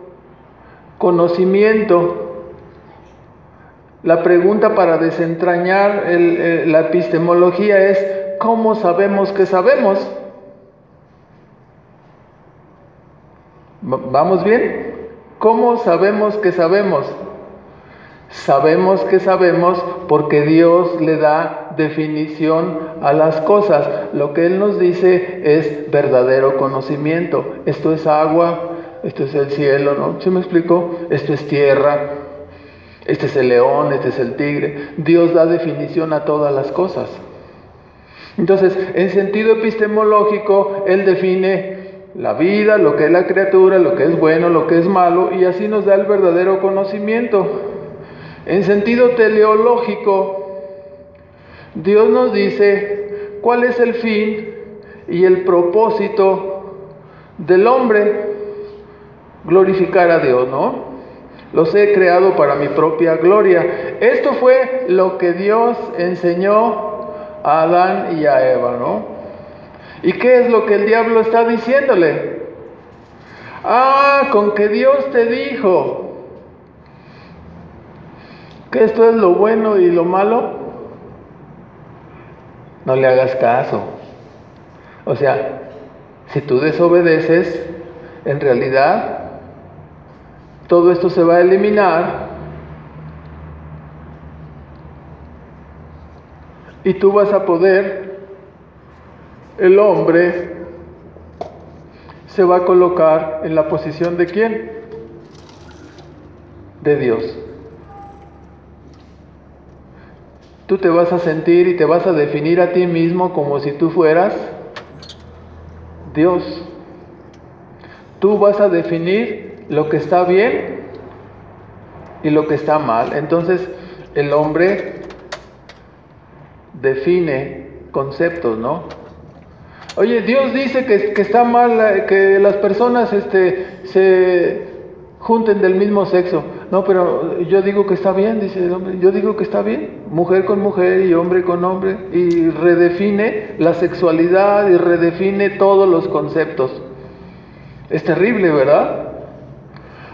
conocimiento. La pregunta para desentrañar el, el, la epistemología es, ¿cómo sabemos que sabemos? ¿Vamos bien? ¿Cómo sabemos que sabemos? Sabemos que sabemos porque Dios le da definición a las cosas. Lo que Él nos dice es verdadero conocimiento. Esto es agua, esto es el cielo, ¿no? ¿Sí me explico? Esto es tierra, este es el león, este es el tigre. Dios da definición a todas las cosas. Entonces, en sentido epistemológico, Él define la vida, lo que es la criatura, lo que es bueno, lo que es malo, y así nos da el verdadero conocimiento. En sentido teleológico, Dios nos dice cuál es el fin y el propósito del hombre. Glorificar a Dios, ¿no? Los he creado para mi propia gloria. Esto fue lo que Dios enseñó a Adán y a Eva, ¿no? ¿Y qué es lo que el diablo está diciéndole? Ah, con que Dios te dijo que esto es lo bueno y lo malo, no le hagas caso. O sea, si tú desobedeces, en realidad todo esto se va a eliminar y tú vas a poder, el hombre se va a colocar en la posición de ¿quién? De Dios. Tú te vas a sentir y te vas a definir a ti mismo como si tú fueras Dios. Tú vas a definir lo que está bien y lo que está mal. Entonces, el hombre define conceptos, ¿no? Oye, Dios dice que, que está mal que las personas este, se junten del mismo sexo. No, pero yo digo que está bien, dice el hombre. Yo digo que está bien, mujer con mujer y hombre con hombre. Y redefine la sexualidad y redefine todos los conceptos. Es terrible, ¿verdad?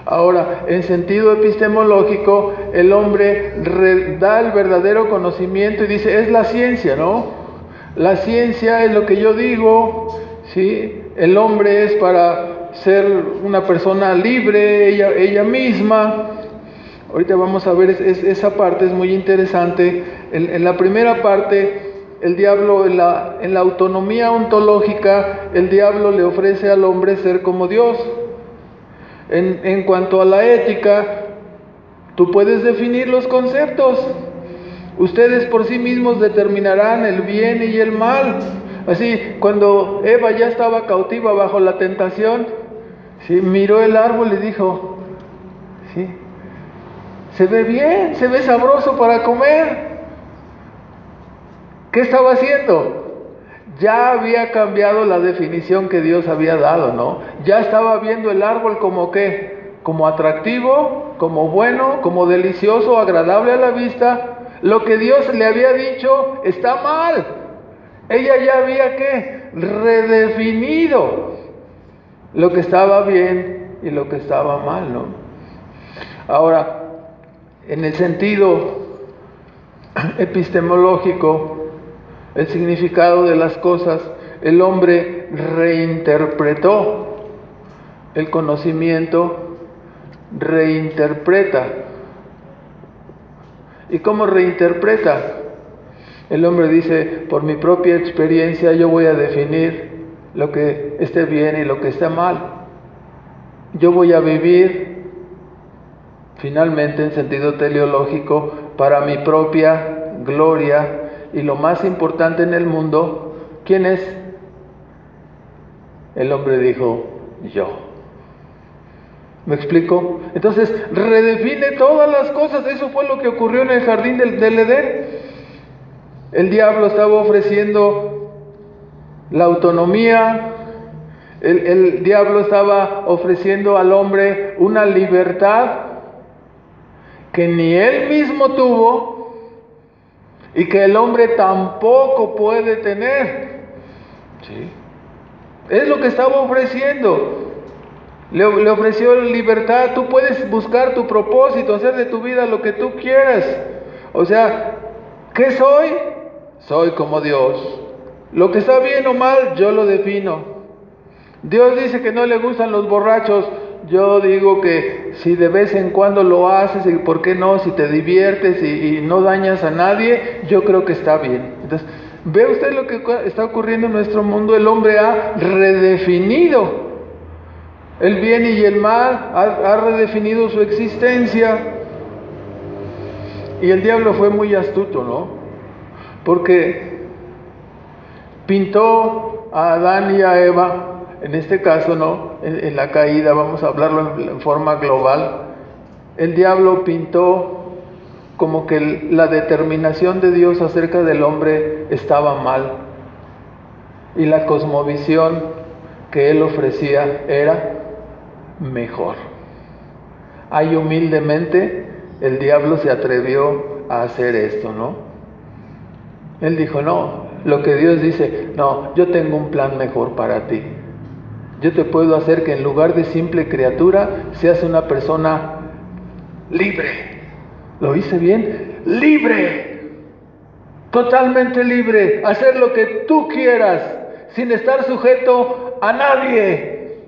Ahora, en sentido epistemológico, el hombre re- da el verdadero conocimiento y dice, es la ciencia, ¿no? La ciencia es lo que yo digo, ¿sí? El hombre es para ser una persona libre, ella, ella misma. Ahorita vamos a ver, es, es, esa parte es muy interesante. En, en la primera parte, el diablo, en la, en la autonomía ontológica, el diablo le ofrece al hombre ser como Dios. En, en cuanto a la ética, tú puedes definir los conceptos. Ustedes por sí mismos determinarán el bien y el mal. Así, cuando Eva ya estaba cautiva bajo la tentación, ¿sí? Miró el árbol y dijo, ¿sí? Se ve bien, se ve sabroso para comer. ¿Qué estaba haciendo? Ya había cambiado la definición que Dios había dado, ¿no? Ya estaba viendo el árbol como ¿qué? Como atractivo, como bueno, como delicioso, agradable a la vista. Lo que Dios le había dicho está mal. Ella ya había ¿qué? Redefinido lo que estaba bien y lo que estaba mal, ¿no? Ahora, en el sentido epistemológico, el significado de las cosas, el hombre reinterpretó el conocimiento, reinterpreta. ¿Y cómo reinterpreta? El hombre dice, por mi propia experiencia yo voy a definir lo que esté bien y lo que esté mal. Yo voy a vivir, finalmente en sentido teleológico, para mi propia gloria. Y lo más importante en el mundo, ¿quién es? El hombre dijo, yo. ¿Me explico? Entonces, redefine todas las cosas. Eso fue lo que ocurrió en el jardín del, del Edén. El diablo estaba ofreciendo la autonomía. El, el diablo estaba ofreciendo al hombre una libertad que ni él mismo tuvo y que el hombre tampoco puede tener. ¿Sí? Es lo que estaba ofreciendo. Le, le ofreció libertad. Tú puedes buscar tu propósito, hacer de tu vida lo que tú quieras. O sea, ¿qué soy? Soy como Dios. Lo que está bien o mal, yo lo defino. Dios dice que no le gustan los borrachos. Yo digo que si de vez en cuando lo haces, y por qué no, si te diviertes y, y no dañas a nadie, yo creo que está bien. Entonces, ¿ve usted lo que está ocurriendo en nuestro mundo? El hombre ha redefinido el bien y el mal, ha, ha redefinido su existencia. Y el diablo fue muy astuto, ¿no? Porque pintó a Adán y a Eva, en este caso, ¿no? En, en la caída, vamos a hablarlo en, en forma global. El diablo pintó como que el, la determinación de Dios acerca del hombre estaba mal. Y la cosmovisión que él ofrecía era mejor. Ahí humildemente el diablo se atrevió a hacer esto, ¿no? Él dijo, no, lo que Dios dice, no, yo tengo un plan mejor para ti. Yo te puedo hacer que en lugar de simple criatura, seas una persona libre. ¿Lo hice bien? Libre. Totalmente libre. Hacer lo que tú quieras, sin estar sujeto a nadie.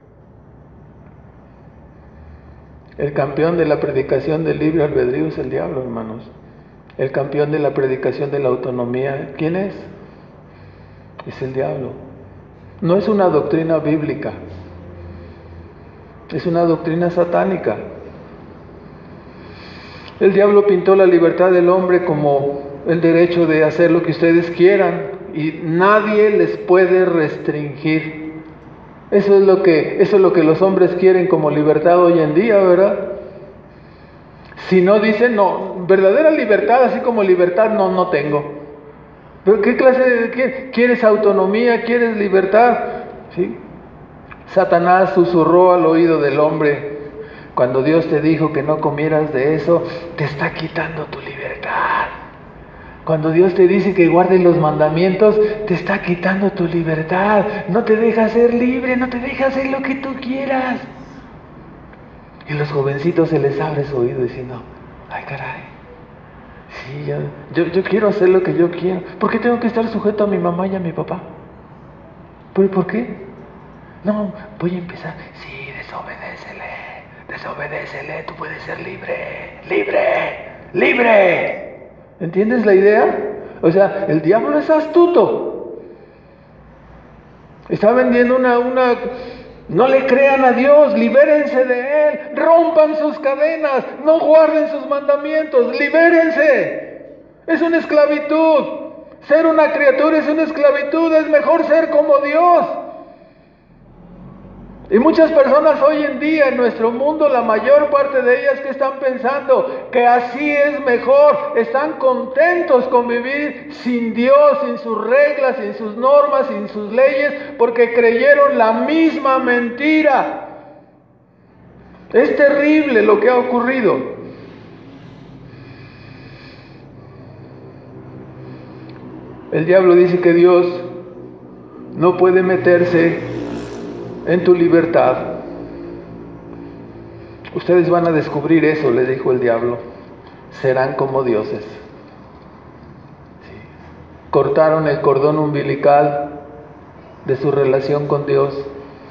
El campeón de la predicación del libre albedrío es el diablo, hermanos. El campeón de la predicación de la autonomía, ¿quién es? Es el diablo. No es una doctrina bíblica, es una doctrina satánica. El diablo pintó la libertad del hombre como el derecho de hacer lo que ustedes quieran y nadie les puede restringir. Eso es lo que, eso es lo que los hombres quieren como libertad hoy en día, ¿verdad? Si no dicen, no, verdadera libertad, así como libertad, no, no tengo. ¿Pero qué clase de, qué, quieres autonomía, quieres libertad? ¿Sí? Satanás susurró al oído del hombre, cuando Dios te dijo que no comieras de eso, te está quitando tu libertad. Cuando Dios te dice que guardes los mandamientos, te está quitando tu libertad. No te deja ser libre, no te deja hacer lo que tú quieras. Y los jovencitos se les abre su oído diciendo, ay caray, sí, yo, yo, yo quiero hacer lo que yo quiero. ¿Por qué tengo que estar sujeto a mi mamá y a mi papá? ¿Por, ¿por qué? No, voy a empezar. Sí, desobedécele, desobedécele, tú puedes ser libre, libre, libre. ¿Entiendes la idea? O sea, el diablo es astuto. Está vendiendo una, una... No le crean a Dios, libérense de Él, rompan sus cadenas, no guarden sus mandamientos, libérense. Es una esclavitud. Ser una criatura es una esclavitud, es mejor ser como Dios. Y muchas personas hoy en día en nuestro mundo, la mayor parte de ellas que están pensando que así es mejor, están contentos con vivir sin Dios, sin sus reglas, sin sus normas, sin sus leyes, porque creyeron la misma mentira. Es terrible lo que ha ocurrido. El diablo dice que Dios no puede meterse en tu libertad. Ustedes van a descubrir eso, le dijo el diablo. Serán como dioses. Sí. Cortaron el cordón umbilical de su relación con Dios.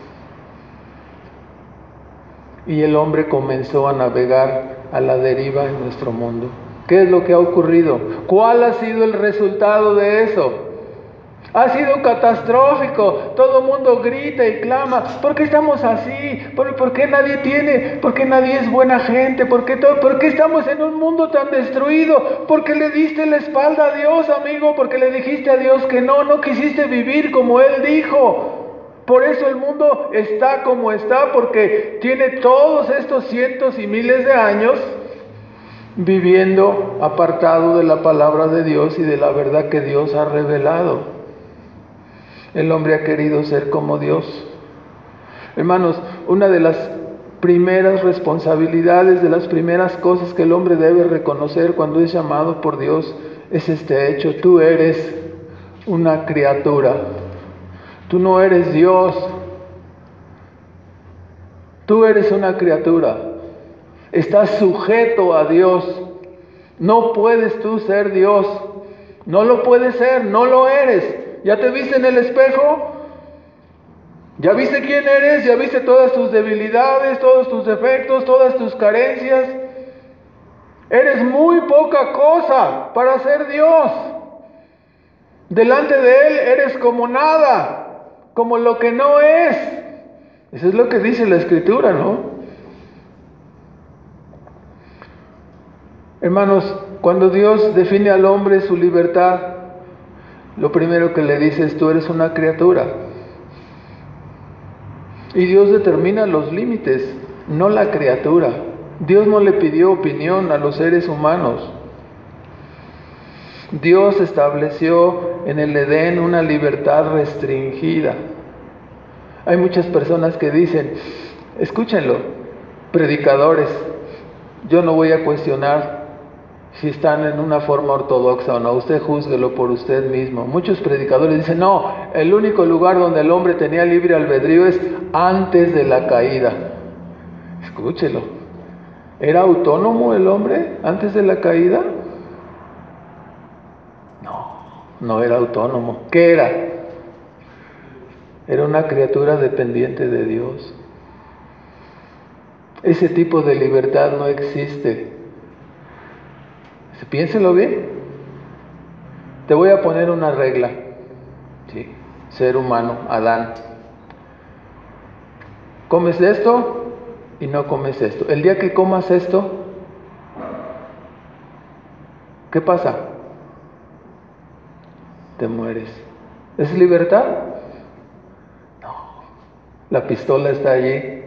Y el hombre comenzó a navegar a la deriva en nuestro mundo. ¿Qué es lo que ha ocurrido? ¿Cuál ha sido el resultado de eso? Ha sido catastrófico. Todo el mundo grita y clama. ¿Por qué estamos así? ¿Por, por qué nadie tiene? ¿Por qué nadie es buena gente? ¿Por qué, todo, ¿Por qué estamos en un mundo tan destruido? ¿Por qué le diste la espalda a Dios, amigo? ¿Por qué le dijiste a Dios que no? No quisiste vivir como Él dijo. Por eso el mundo está como está, porque tiene todos estos cientos y miles de años viviendo apartado de la palabra de Dios y de la verdad que Dios ha revelado. El hombre ha querido ser como Dios. Hermanos, una de las primeras responsabilidades, de las primeras cosas que el hombre debe reconocer cuando es llamado por Dios, es este hecho: tú eres una criatura. Tú no eres Dios. Tú eres una criatura. Estás sujeto a Dios. No puedes tú ser Dios. No lo puedes ser, no lo eres. ¿Ya te viste en el espejo? ¿Ya viste quién eres? ¿Ya viste todas tus debilidades, todos tus defectos, todas tus carencias? Eres muy poca cosa para ser Dios. Delante de Él eres como nada, como lo que no es. Eso es lo que dice la Escritura, ¿no? Hermanos, cuando Dios define al hombre su libertad, lo primero que le dice es: tú eres una criatura. Y Dios determina los límites, no la criatura. Dios no le pidió opinión a los seres humanos. Dios estableció en el Edén una libertad restringida. Hay muchas personas que dicen, escúchenlo, predicadores, yo no voy a cuestionar si están en una forma ortodoxa o no, usted júzguelo por usted mismo. Muchos predicadores dicen, no, el único lugar donde el hombre tenía libre albedrío es antes de la caída. Escúchelo, ¿era autónomo el hombre antes de la caída? No, no era autónomo. ¿Qué era? Era una criatura dependiente de Dios. Ese tipo de libertad no existe. Piénselo bien. Te voy a poner una regla. ¿Sí? Ser humano, Adán. Comes esto y no comes esto. El día que comas esto, ¿qué pasa? Te mueres. ¿Es libertad? No. La pistola está allí.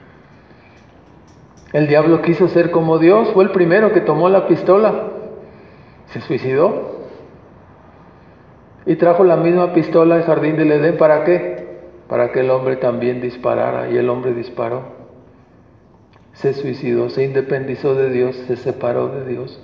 El diablo quiso ser como Dios. Fue el primero que tomó la pistola. Se suicidó. Y trajo la misma pistola al jardín del Edén. ¿Para qué? Para que el hombre también disparara. Y el hombre disparó. Se suicidó, se independizó de Dios, se separó de Dios.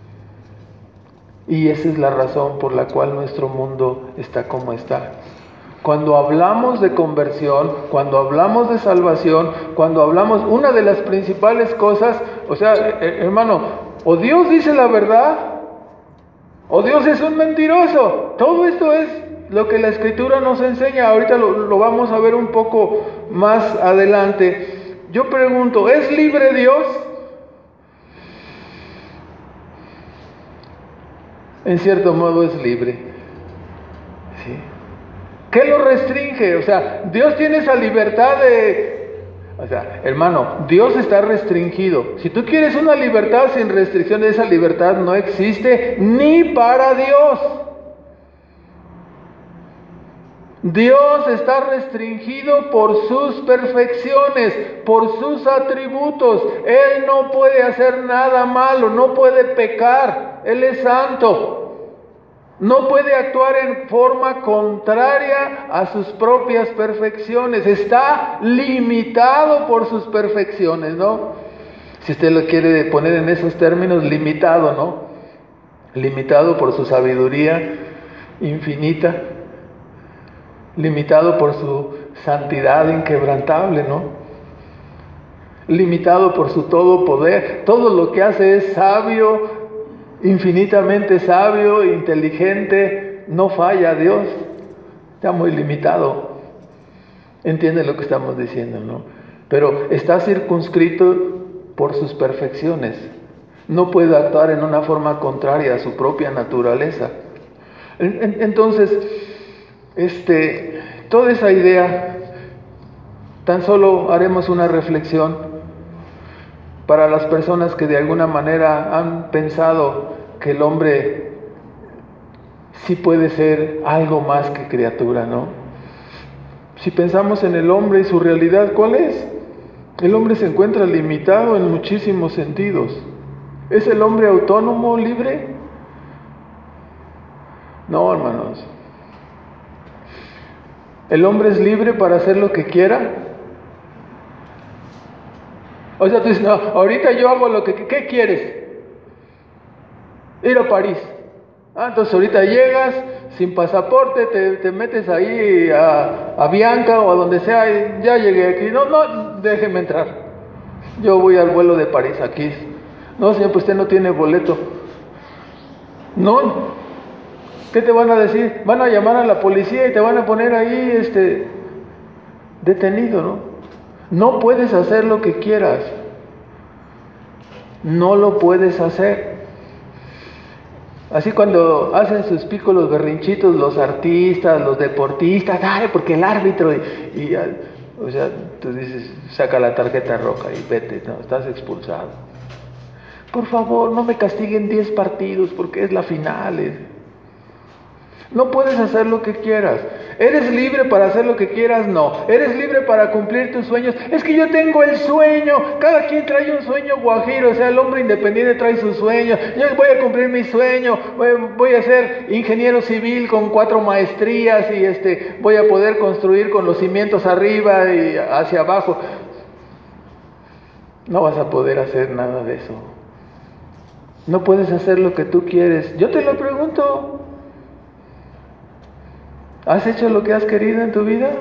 Y esa es la razón por la cual nuestro mundo está como está. Cuando hablamos de conversión, cuando hablamos de salvación, cuando hablamos, una de las principales cosas, o sea, hermano, o Dios dice la verdad, o Dios es un mentiroso. Todo esto es lo que la Escritura nos enseña. Ahorita lo, lo vamos a ver un poco más adelante. Yo pregunto, ¿es libre Dios? En cierto modo es libre. ¿Sí? ¿Qué lo restringe? O sea, Dios tiene esa libertad de... O sea, hermano, Dios está restringido. Si tú quieres una libertad sin restricción, esa libertad no existe ni para Dios. Dios está restringido por sus perfecciones, por sus atributos. Él no puede hacer nada malo, no puede pecar. Él es santo. No puede actuar en forma contraria a sus propias perfecciones. Está limitado por sus perfecciones, ¿no? Si usted lo quiere poner en esos términos, limitado, ¿no? Limitado por su sabiduría infinita. Limitado por su santidad inquebrantable, ¿no? Limitado por su todo poder. Todo lo que hace es sabio, infinitamente sabio, inteligente, no falla Dios. Está muy limitado. Entiende lo que estamos diciendo, ¿no? Pero está circunscrito por sus perfecciones. No puede actuar en una forma contraria a su propia naturaleza. Entonces, este, toda esa idea, tan solo haremos una reflexión para las personas que de alguna manera han pensado que el hombre sí puede ser algo más que criatura, ¿no? Si pensamos en el hombre y su realidad, ¿cuál es? El hombre se encuentra limitado en muchísimos sentidos. ¿Es el hombre autónomo, libre? No, hermanos. ¿El hombre es libre para hacer lo que quiera? O sea, tú dices, no, ahorita yo hago lo que... ¿Qué quieres? Ir a París. Ah, entonces ahorita llegas sin pasaporte, te, te metes ahí a, a Bianca o a donde sea, y ya llegué aquí. No, no, déjeme entrar. Yo voy al vuelo de París aquí. No, señor, pues usted no tiene boleto. No. ¿Qué te van a decir? Van a llamar a la policía y te van a poner ahí, este, detenido, ¿no? No puedes hacer lo que quieras. No lo puedes hacer. Así cuando hacen sus pícolos berrinchitos los artistas, los deportistas, ay, porque el árbitro, y, y o sea, tú dices, saca la tarjeta roja y vete, no, estás expulsado. Por favor, no me castiguen diez partidos porque es la final. Es... No puedes hacer lo que quieras. ¿Eres libre para hacer lo que quieras? No. ¿Eres libre para cumplir tus sueños? Es que yo tengo el sueño. Cada quien trae un sueño guajiro. O sea, el hombre independiente trae su sueño. Yo voy a cumplir mi sueño. Voy, voy a ser ingeniero civil con cuatro maestrías y este, voy a poder construir con los cimientos arriba y hacia abajo. No vas a poder hacer nada de eso. No puedes hacer lo que tú quieres. Yo te lo pregunto. ¿Has hecho lo que has querido en tu vida?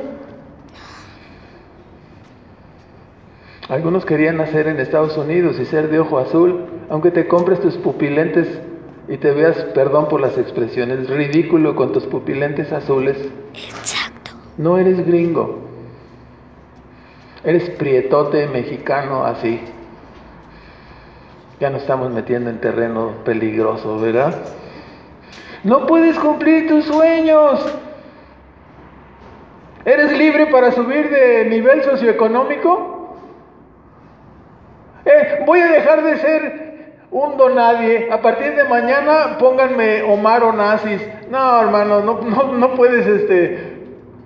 Algunos querían nacer en Estados Unidos y ser de ojo azul, aunque te compres tus pupilentes y te veas, perdón por las expresiones, ridículo con tus pupilentes azules. Exacto. No eres gringo. Eres prietote mexicano así. Ya nos estamos metiendo en terreno peligroso, ¿verdad? No puedes cumplir tus sueños. ¿Eres libre para subir de nivel socioeconómico? Eh, voy a dejar de ser un donadie. A partir de mañana pónganme Omar Onassis. No, hermano, no, no, no puedes este,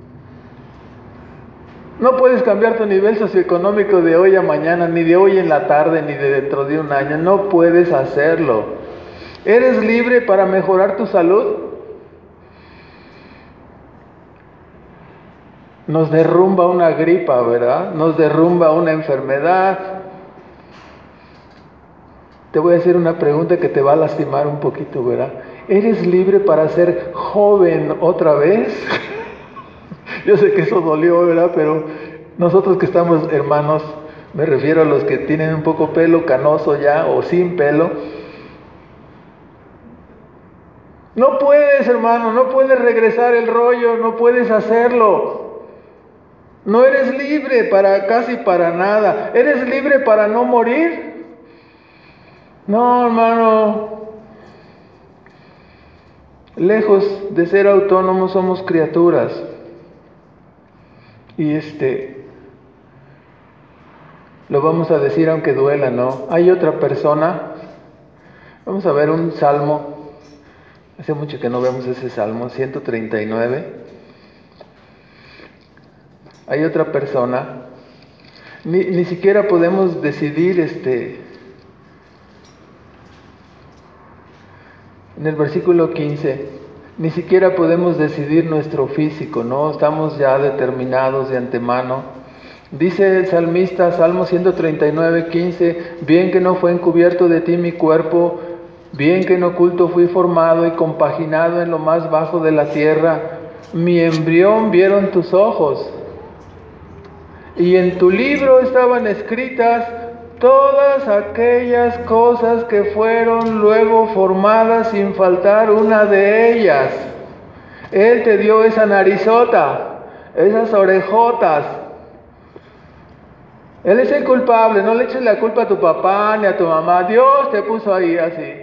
no puedes cambiar tu nivel socioeconómico de hoy a mañana, ni de hoy en la tarde, ni de dentro de un año. No puedes hacerlo. ¿Eres libre para mejorar tu salud? Nos derrumba una gripa, ¿verdad? Nos derrumba una enfermedad. Te voy a hacer una pregunta que te va a lastimar un poquito, ¿verdad? ¿Eres libre para ser joven otra vez? Yo sé que eso dolió, ¿verdad? Pero nosotros que estamos hermanos, me refiero a los que tienen un poco pelo canoso ya o sin pelo. No puedes, hermano, no puedes regresar el rollo, no puedes hacerlo. No eres libre para casi para nada. ¿Eres libre para no morir? No, hermano. Lejos de ser autónomos somos criaturas. Y este, lo vamos a decir aunque duela, ¿no? Hay otra persona. Vamos a ver un salmo. Hace mucho que no vemos ese salmo, ciento treinta y nueve. Hay otra persona. Ni, ni siquiera podemos decidir este. En el versículo quince, ni siquiera podemos decidir nuestro físico, ¿no? Estamos ya determinados de antemano. Dice el salmista, Salmo ciento treinta y nueve, quince, bien que no fue encubierto de ti mi cuerpo, bien que en oculto fui formado y compaginado en lo más bajo de la tierra, mi embrión vieron tus ojos, y en tu libro estaban escritas todas aquellas cosas que fueron luego formadas sin faltar una de ellas. Él te dio esa narizota, esas orejotas. Él es el culpable, no le eches la culpa a tu papá ni a tu mamá. Dios te puso ahí así.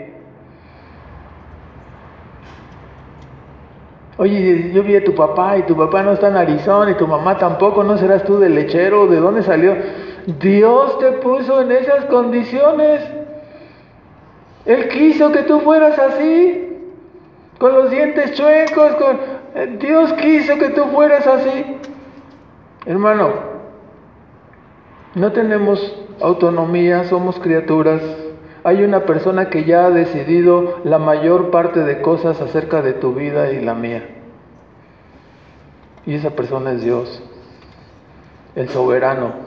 Oye, yo vi a tu papá y tu papá no está narizón y tu mamá tampoco, ¿no serás tú del lechero? ¿De dónde salió? Dios te puso en esas condiciones. Él quiso que tú fueras así, con los dientes chuecos, con... Dios quiso que tú fueras así. Hermano, no tenemos autonomía, somos criaturas. Hay una persona que ya ha decidido la mayor parte de cosas acerca de tu vida y la mía. Y esa persona es Dios, el soberano.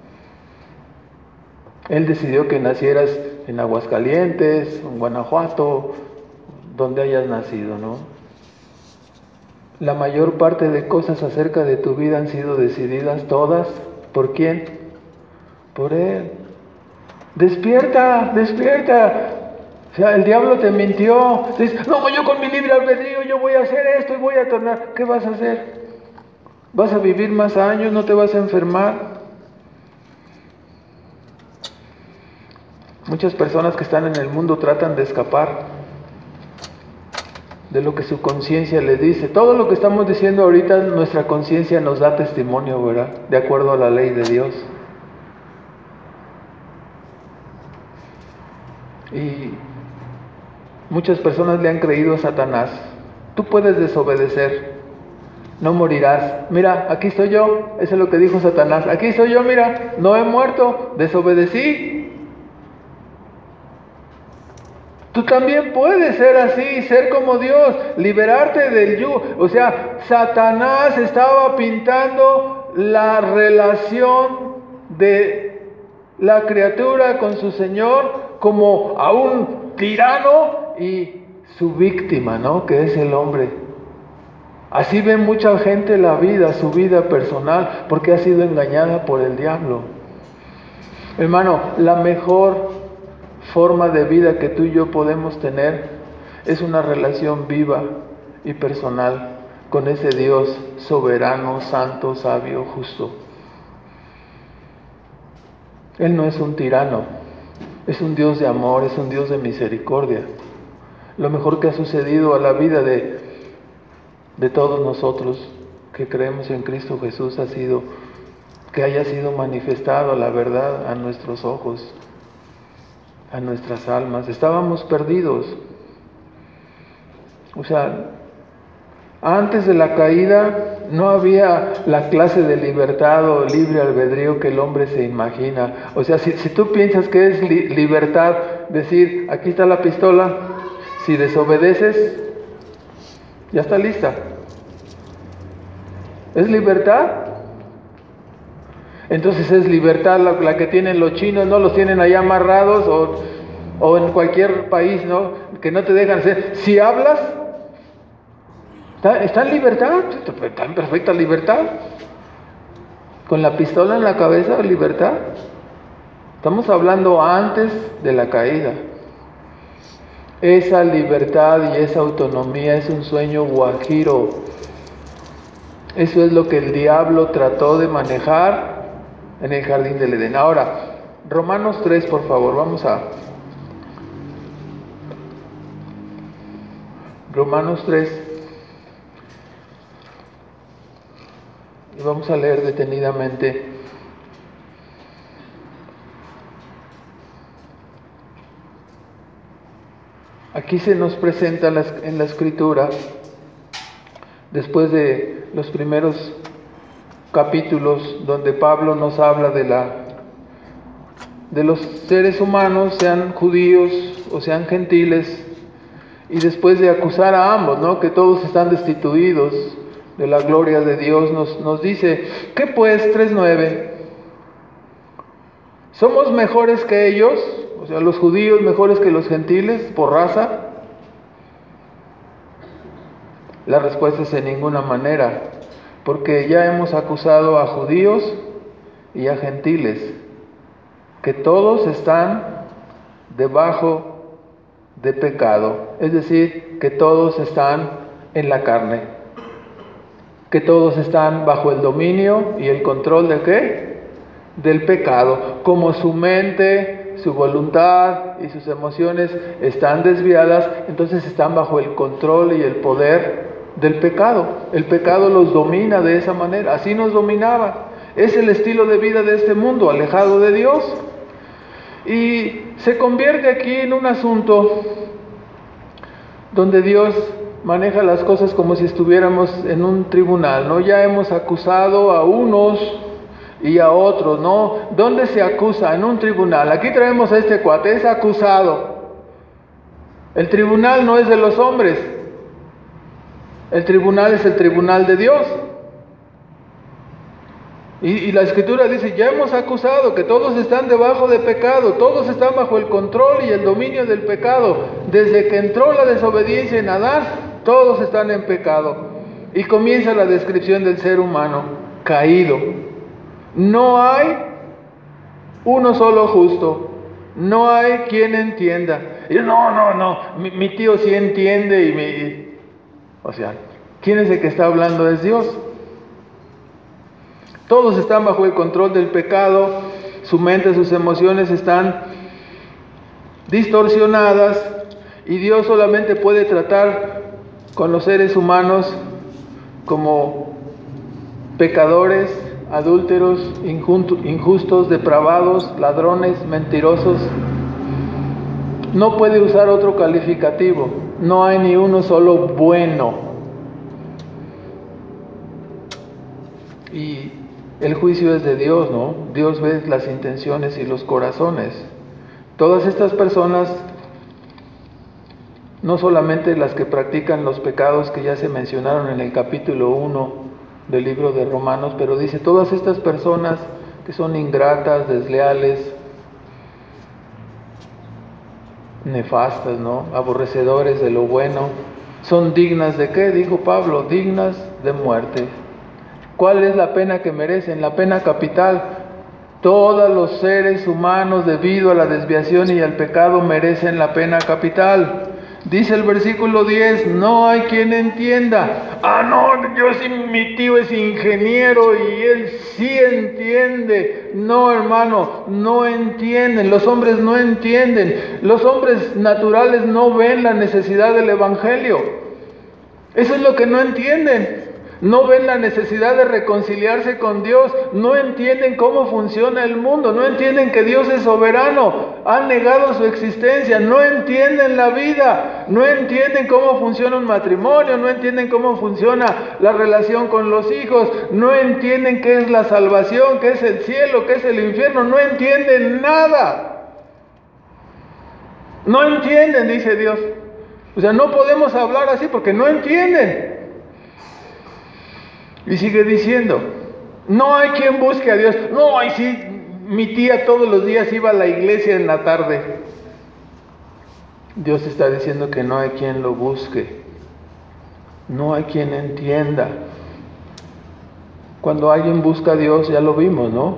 Él decidió que nacieras en Aguascalientes, en Guanajuato, donde hayas nacido, ¿no? La mayor parte de cosas acerca de tu vida han sido decididas todas. ¿Por quién? Por Él. Despierta, despierta. O sea, el diablo te mintió. Dices, no, yo con mi libre albedrío, yo voy a hacer esto y voy a tornar. ¿Qué vas a hacer? ¿Vas a vivir más años? ¿No te vas a enfermar? Muchas personas que están en el mundo tratan de escapar de lo que su conciencia les dice. Todo lo que estamos diciendo ahorita, nuestra conciencia nos da testimonio, ¿verdad? De acuerdo a la ley de Dios. Y muchas personas le han creído a Satanás. Tú puedes desobedecer, no morirás. Mira, aquí estoy yo, eso es lo que dijo Satanás. Aquí estoy yo, mira, no he muerto, desobedecí. Tú también puedes ser así, ser como Dios, liberarte del yugo. O sea, Satanás estaba pintando la relación de la criatura con su Señor como a un tirano y su víctima, ¿no? Que es el hombre. Así ve mucha gente la vida, su vida personal, porque ha sido engañada por el diablo. Hermano, la mejor forma de vida que tú y yo podemos tener es una relación viva y personal con ese Dios soberano, santo, sabio, justo. Él no es un tirano, es un Dios de amor, es un Dios de misericordia. Lo mejor que ha sucedido a la vida de, de todos nosotros que creemos en Cristo Jesús ha sido que haya sido manifestado la verdad a nuestros ojos, a nuestras almas. Estábamos perdidos. O sea, antes de la caída no había la clase de libertad o libre albedrío que el hombre se imagina. O sea, si, si tú piensas que es li- libertad decir, aquí está la pistola, si desobedeces, ya está lista. ¿Es libertad? Entonces es libertad la, la que tienen los chinos, ¿no? Los tienen allá amarrados o, o en cualquier país, ¿no? Que no te dejan hacer. Si hablas, Está, está en libertad, está en perfecta libertad. Con la pistola en la cabeza, libertad. Estamos hablando antes de la caída. Esa libertad y esa autonomía es un sueño guajiro. Eso es lo que el diablo trató de manejar en el jardín del Edén. Ahora, Romanos tres, por favor, vamos a Romanos tres. Y vamos a leer detenidamente. Aquí se nos presenta en la Escritura, después de los primeros capítulos donde Pablo nos habla de la de los seres humanos, sean judíos o sean gentiles, y después de acusar a ambos, ¿no?, que todos están destituidos de la gloria de Dios, nos, nos dice, ¿qué pues? tres nueve. ¿Somos mejores que ellos? O sea, los judíos mejores que los gentiles por raza. La respuesta es en ninguna manera, porque ya hemos acusado a judíos y a gentiles, que todos están debajo de pecado, es decir, que todos están en la carne, que todos están bajo el dominio y el control de ¿qué? Del pecado. Como su mente, su voluntad y sus emociones están desviadas, entonces están bajo el control y el poder del pecado. El pecado los domina de esa manera, así nos dominaba. Es el estilo de vida de este mundo, alejado de Dios. Y se convierte aquí en un asunto donde Dios maneja las cosas como si estuviéramos en un tribunal, ¿no? Ya hemos acusado a unos y a otros, ¿no? ¿Dónde se acusa? En un tribunal. Aquí traemos a este cuate, es acusado. El tribunal no es de los hombres. El tribunal es el tribunal de Dios. Y, y la Escritura dice, ya hemos acusado que todos están debajo de pecado, todos están bajo el control y el dominio del pecado. Desde que entró la desobediencia en Adán, todos están en pecado. Y comienza la descripción del ser humano caído. No hay uno solo justo, no hay quien entienda. Y no, no, no, mi, mi tío sí entiende y mi... O sea, ¿quién es el que está hablando? Es Dios. Todos están bajo el control del pecado, su mente, sus emociones están distorsionadas y Dios solamente puede tratar con los seres humanos como pecadores, adúlteros, injustos, depravados, ladrones, mentirosos. No puede usar otro calificativo, no hay ni uno solo bueno. Y el juicio es de Dios, ¿no? Dios ve las intenciones y los corazones. Todas estas personas, no solamente las que practican los pecados que ya se mencionaron en el capítulo uno del libro de Romanos, pero dice, todas estas personas que son ingratas, desleales, nefastas, ¿no?, aborrecedores de lo bueno, son dignas de ¿qué? Dijo Pablo, dignas de muerte. ¿Cuál es la pena que merecen? La pena capital. Todos los seres humanos, debido a la desviación y al pecado, merecen la pena capital. Dice el versículo diez, no hay quien entienda. Ah, no, yo sí, mi tío es ingeniero y él sí entiende. No, hermano, no entienden. Los hombres no entienden. Los hombres naturales no ven la necesidad del evangelio. Eso es lo que no entienden. No ven la necesidad de reconciliarse con Dios, no entienden cómo funciona el mundo, no entienden que Dios es soberano, han negado su existencia, no entienden la vida, no entienden cómo funciona un matrimonio, no entienden cómo funciona la relación con los hijos, no entienden qué es la salvación, qué es el cielo, qué es el infierno, no entienden nada. No entienden, dice Dios. O sea, no podemos hablar así porque no entienden. Y sigue diciendo, no hay quien busque a Dios. No, ay sí, mi tía todos los días iba a la iglesia en la tarde. Dios está diciendo que no hay quien lo busque. No hay quien entienda. Cuando alguien busca a Dios, ya lo vimos, ¿no?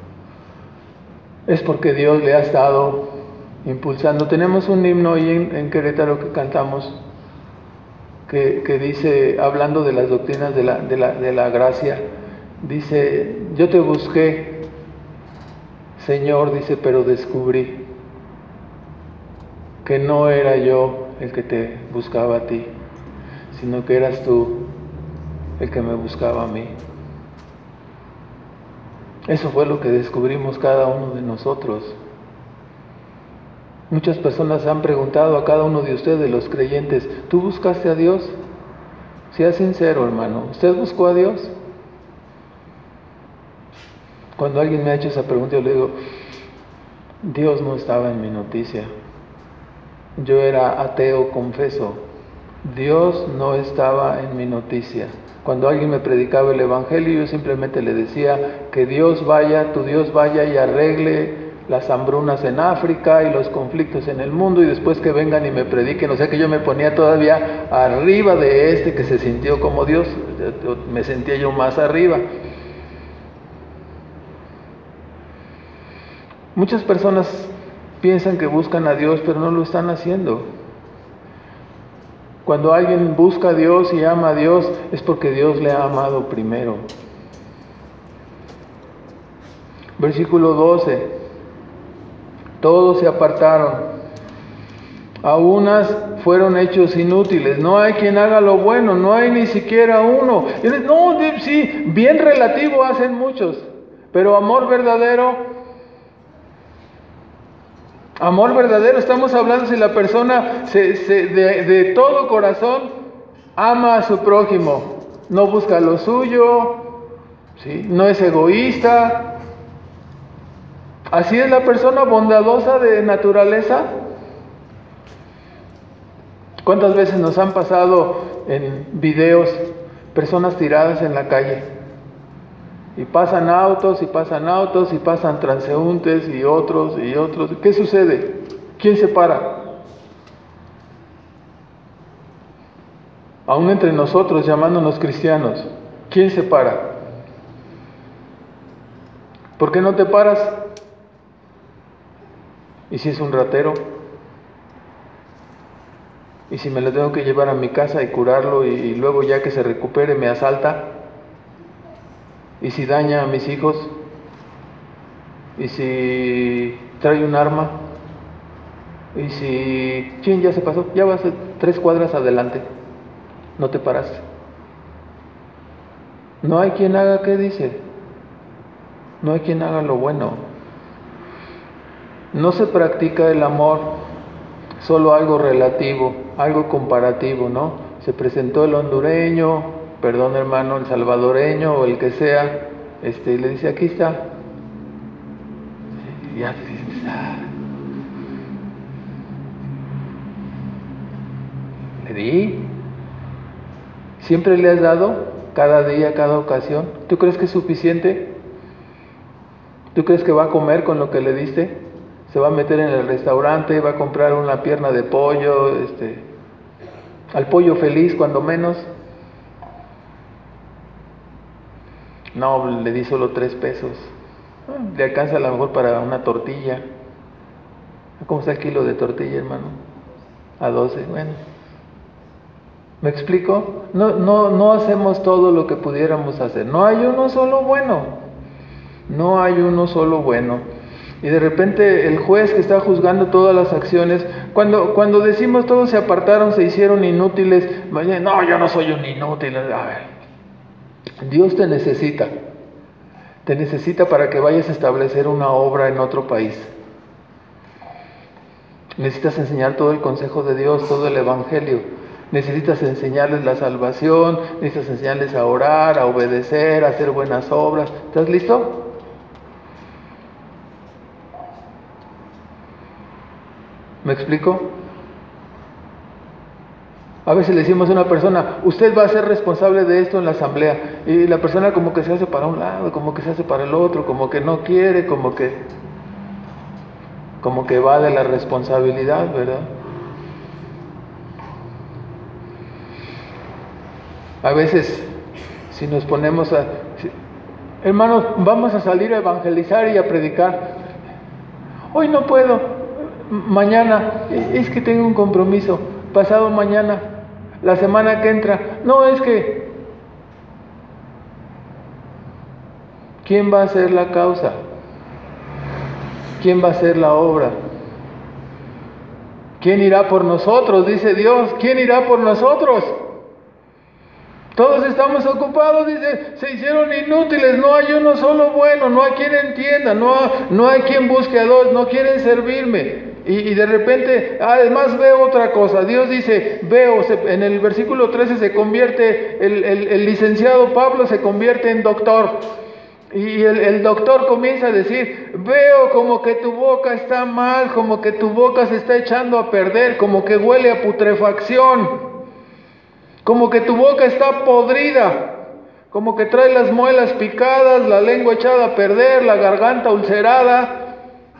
Es porque Dios le ha estado impulsando. Tenemos un himno ahí en, en Querétaro que cantamos, que, que dice, hablando de las doctrinas de la, de, la, de la gracia, dice, yo te busqué, Señor, dice, pero descubrí que no era yo el que te buscaba a ti, sino que eras tú el que me buscaba a mí. Eso fue lo que descubrimos cada uno de nosotros. Muchas personas han preguntado a cada uno de ustedes, los creyentes, ¿tú buscaste a Dios? Sea sincero, hermano, ¿usted buscó a Dios? Cuando alguien me ha hecho esa pregunta, yo le digo, Dios no estaba en mi noticia. Yo era ateo, confeso. Dios no estaba en mi noticia. Cuando alguien me predicaba el Evangelio, yo simplemente le decía que Dios vaya, tu Dios vaya y arregle las hambrunas en África y los conflictos en el mundo, y después que vengan y me prediquen. O sea que yo me ponía todavía arriba de este que se sintió como Dios, me sentía yo más arriba. Muchas personas piensan que buscan a Dios, pero no lo están haciendo. Cuando alguien busca a Dios y ama a Dios, es porque Dios le ha amado primero. Versículo doce. Todos se apartaron. A unas fueron hechos inútiles. No hay quien haga lo bueno, no hay ni siquiera uno. No, sí, bien relativo hacen muchos, pero amor verdadero... Amor verdadero, estamos hablando si la persona se, se, de, de todo corazón ama a su prójimo, no busca lo suyo, ¿sí? No es egoísta. Así es la persona bondadosa de naturaleza. ¿Cuántas veces nos han pasado en videos personas tiradas en la calle? Y pasan autos, y pasan autos, y pasan transeúntes, y otros, y otros. ¿Qué sucede? ¿Quién se para? Aún entre nosotros, llamándonos cristianos, ¿quién se para? ¿Por qué no te paras? ¿Y si es un ratero? ¿Y si me lo tengo que llevar a mi casa y curarlo, y, y luego ya que se recupere me asalta? ¿Y si daña a mis hijos? ¿Y si trae un arma? ¿Y si... ¿Quién ya se pasó? Ya vas tres cuadras adelante. No te paraste. No hay quien haga, ¿qué dice? No hay quien haga lo bueno. No se practica el amor, solo algo relativo, algo comparativo, ¿no? Se presentó el hondureño, perdón hermano, el salvadoreño o el que sea, este, y le dice, aquí está. Y ya te dices, ah. Le di. ¿Siempre le has dado? Cada día, cada ocasión. ¿Tú crees que es suficiente? ¿Tú crees que va a comer con lo que le diste? ¿Se va a meter en el restaurante? ¿Va a comprar una pierna de pollo? Este, al pollo feliz cuando menos. No, le di solo tres pesos. Le alcanza a lo mejor para una tortilla. ¿Cómo está el kilo de tortilla, hermano? A doce, bueno. ¿Me explico? No, no, no hacemos todo lo que pudiéramos hacer. No hay uno solo bueno. No hay uno solo bueno. Y de repente el juez que está juzgando todas las acciones, cuando, cuando decimos todos se apartaron, se hicieron inútiles, no, yo no soy un inútil. A ver, Dios te necesita. Te necesita para que vayas a establecer una obra en otro país. Necesitas enseñar todo el consejo de Dios, todo el evangelio. Necesitas enseñarles la salvación, necesitas enseñarles a orar, a obedecer, a hacer buenas obras. ¿Estás listo? ¿Me explico? A veces le decimos a una persona, usted va a ser responsable de esto en la asamblea, y la persona como que se hace para un lado, como que se hace para el otro, como que no quiere, como que como que va de la responsabilidad, ¿verdad? A veces, si nos ponemos a... si, hermanos, vamos a salir a evangelizar y a predicar. Hoy no puedo, mañana, es que tengo un compromiso, pasado mañana, la semana que entra. No, es que... ¿quién va a hacer la causa? ¿Quién va a hacer la obra? ¿Quién irá por nosotros? Dice Dios. ¿Quién irá por nosotros? Todos estamos ocupados, dice, se hicieron inútiles, no hay uno solo bueno, no hay quien entienda, no, no hay quien busque a Dios, no quieren servirme. Y, y de repente, además veo otra cosa. Dios dice, veo, se, en el versículo trece se convierte, el, el, el licenciado Pablo se convierte en doctor. Y el, el doctor comienza a decir, veo como que tu boca está mal, como que tu boca se está echando a perder, como que huele a putrefacción, como que tu boca está podrida, como que trae las muelas picadas, la lengua echada a perder, la garganta ulcerada.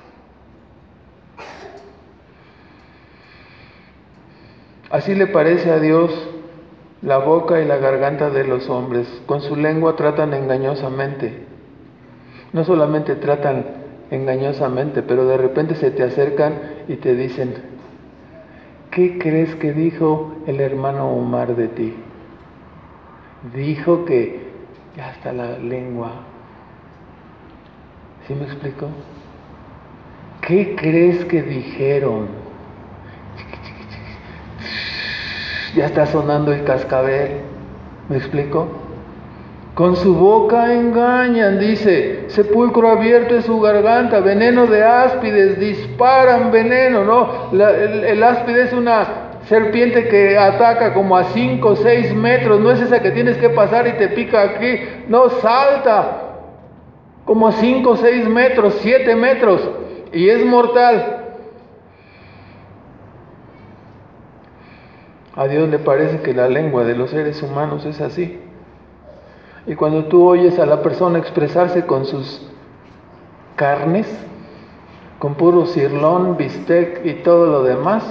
Así le parece a Dios la boca y la garganta de los hombres. Con su lengua tratan engañosamente. No solamente tratan engañosamente, pero de repente se te acercan y te dicen, ¿qué crees que dijo el hermano Omar de ti? Dijo que ya hasta la lengua. ¿Sí me explico? ¿Qué crees que dijeron? Ya está sonando el cascabel. ¿Me explico? Con su boca engañan, dice, sepulcro abierto es su garganta, veneno de áspides, disparan veneno, ¿no? La, el, el áspide es una serpiente que ataca como a cinco o seis metros, no es esa que tienes que pasar y te pica aquí, no, salta como a cinco o seis metros, siete metros, y es mortal. A Dios le parece que la lengua de los seres humanos es así. Y cuando tú oyes a la persona expresarse con sus carnes, con puro cirlón, bistec y todo lo demás,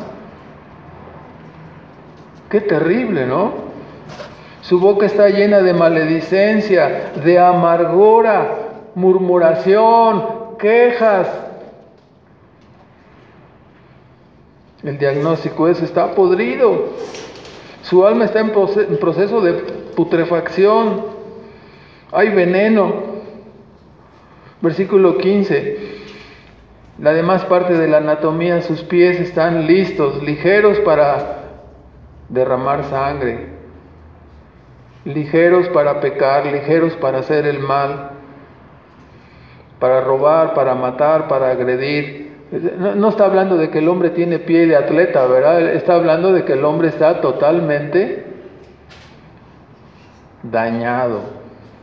qué terrible, ¿no? Su boca está llena de maledicencia, de amargura, murmuración, quejas. El diagnóstico es, está podrido. Su alma está en proceso de putrefacción. Hay veneno. Versículo quince. La demás parte de la anatomía, sus pies están listos, ligeros para derramar sangre, ligeros para pecar, ligeros para hacer el mal, para robar, para matar, para agredir. No, no está hablando de que el hombre tiene pie de atleta, ¿verdad? Está hablando de que el hombre está totalmente dañado.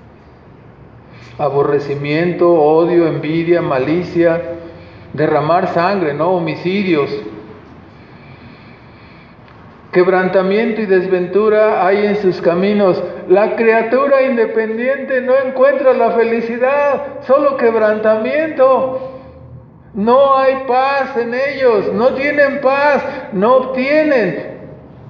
Aborrecimiento, odio, envidia, malicia, derramar sangre, ¿no? Homicidios. Quebrantamiento y desventura hay en sus caminos. La criatura independiente no encuentra la felicidad, solo quebrantamiento. No hay paz en ellos, no tienen paz, no obtienen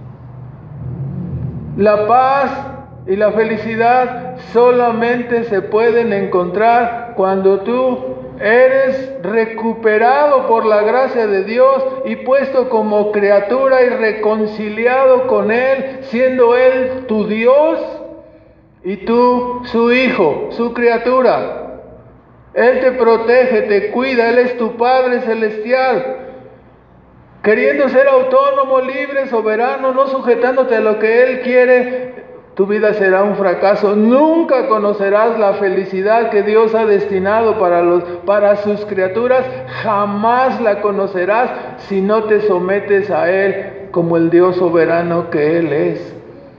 la paz y la felicidad. Solamente se pueden encontrar cuando tú eres recuperado por la gracia de Dios y puesto como criatura y reconciliado con Él, siendo Él tu Dios y tú su hijo, su criatura. Él te protege, te cuida, Él es tu Padre celestial. Queriendo ser autónomo, libre, soberano, no sujetándote a lo que Él quiere, tu vida será un fracaso. Nunca conocerás la felicidad que Dios ha destinado para, los, para sus criaturas. Jamás la conocerás si no te sometes a Él como el Dios soberano que Él es.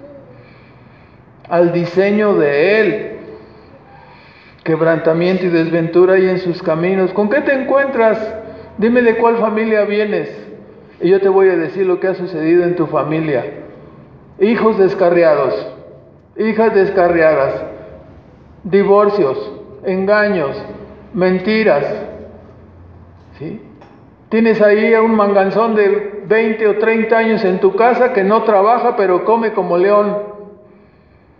Al diseño de Él. Quebrantamiento y desventura hay en sus caminos. ¿Con qué te encuentras? Dime de cuál familia vienes y yo te voy a decir lo que ha sucedido en tu familia. Hijos descarriados, hijas descarriadas, divorcios, engaños, mentiras. ¿Sí? Tienes ahí a un manganzón de veinte o treinta años en tu casa que no trabaja pero come como león.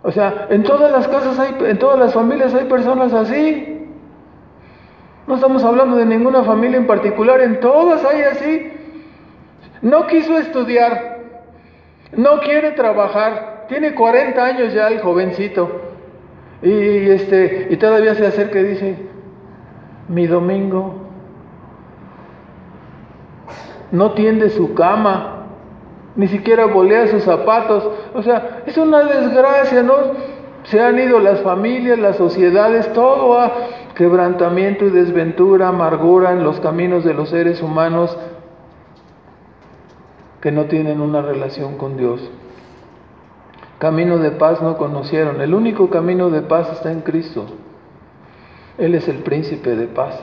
O sea, en todas las casas hay, en todas las familias hay personas así. No estamos hablando de ninguna familia en particular, en todas hay así. No quiso estudiar, no quiere trabajar, tiene cuarenta años ya el jovencito. Y este, y todavía se acerca y dice, mi domingo, no tiende su cama, ni siquiera bolea sus zapatos. O sea, es una desgracia, ¿no? Se han ido las familias, las sociedades, todo a quebrantamiento y desventura, amargura en los caminos de los seres humanos que no tienen una relación con Dios. Camino de paz no conocieron. El único camino de paz está en Cristo. Él es el príncipe de paz.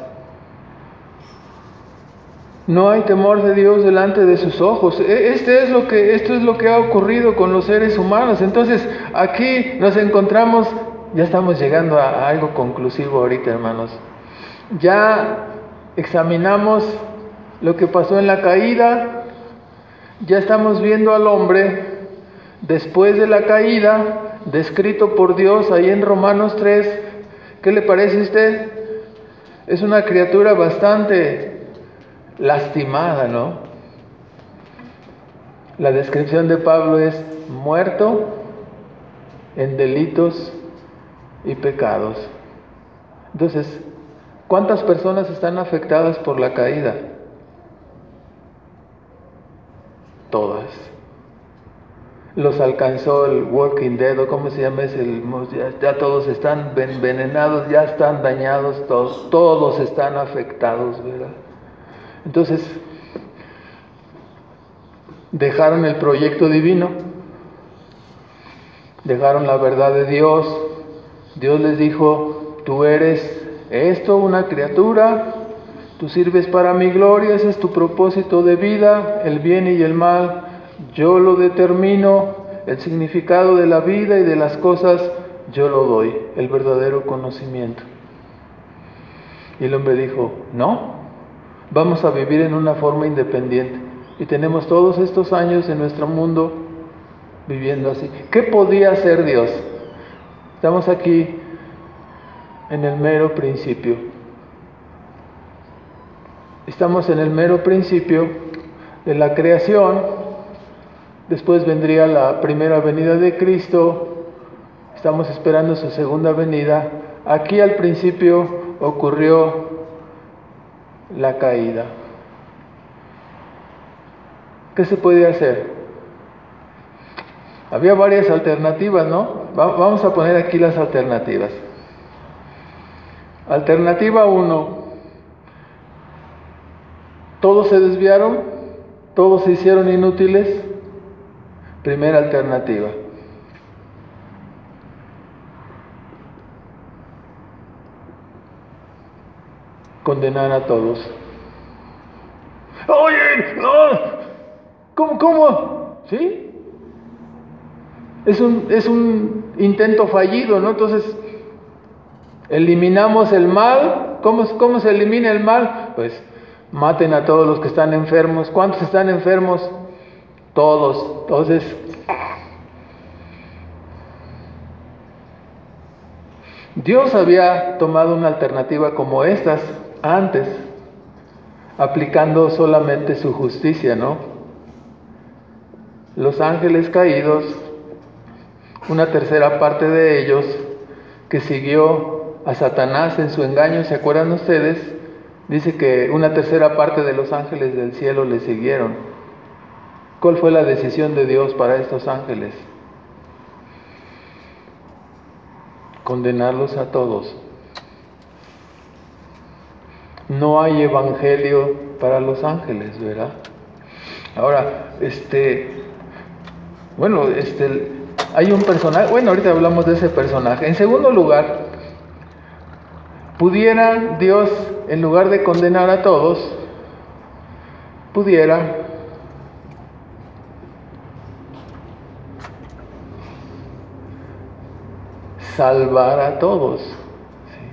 No hay temor de Dios delante de sus ojos. Este es lo que, esto es lo que ha ocurrido con los seres humanos. Entonces, aquí nos encontramos, ya estamos llegando a, a algo conclusivo ahorita, hermanos. Ya examinamos lo que pasó en la caída. Ya estamos viendo al hombre después de la caída, descrito por Dios ahí en Romanos tres. ¿Qué le parece a usted? Es una criatura bastante lastimada, ¿no? La descripción de Pablo es muerto en delitos y pecados. Entonces, ¿cuántas personas están afectadas por la caída? Todas. Los alcanzó el Walking Dead, o cómo se llama ese, el, ya, ya todos están envenenados, ya están dañados, todos, todos están afectados, ¿verdad? Entonces, dejaron el proyecto divino, dejaron la verdad de Dios. Dios les dijo, tú eres esto, una criatura, tú sirves para mi gloria, ese es tu propósito de vida, el bien y el mal, yo lo determino, el significado de la vida y de las cosas, yo lo doy, el verdadero conocimiento. Y el hombre dijo, no, vamos a vivir en una forma independiente. Y tenemos todos estos años en nuestro mundo viviendo así. ¿Qué podía hacer Dios? Estamos aquí en el mero principio. Estamos en el mero principio de la creación. Después vendría la primera venida de Cristo. Estamos esperando su segunda venida. Aquí al principio ocurrió la caída. ¿Qué se puede hacer? Había varias alternativas, ¿no? Vamos a poner aquí las alternativas. Alternativa uno. Todos se desviaron, todos se hicieron inútiles. Primera alternativa. Condenar a todos. Oye, no, ¿cómo, cómo? ¿Sí? Es un, es un intento fallido, ¿no? Entonces, eliminamos el mal. ¿Cómo, cómo se elimina el mal? Pues, maten a todos los que están enfermos. ¿Cuántos están enfermos? Todos. Entonces, Dios había tomado una alternativa como estas antes, aplicando solamente su justicia, ¿no? Los ángeles caídos, una tercera parte de ellos que siguió a Satanás en su engaño, ¿se acuerdan ustedes? Dice que una tercera parte de los ángeles del cielo le siguieron. ¿Cuál fue la decisión de Dios para estos ángeles? Condenarlos a todos. No hay evangelio para los ángeles, ¿verdad? Ahora, este, bueno, este, hay un personaje, bueno, ahorita hablamos de ese personaje. En segundo lugar, pudiera Dios, en lugar de condenar a todos, pudiera salvar a todos. ¿Sí?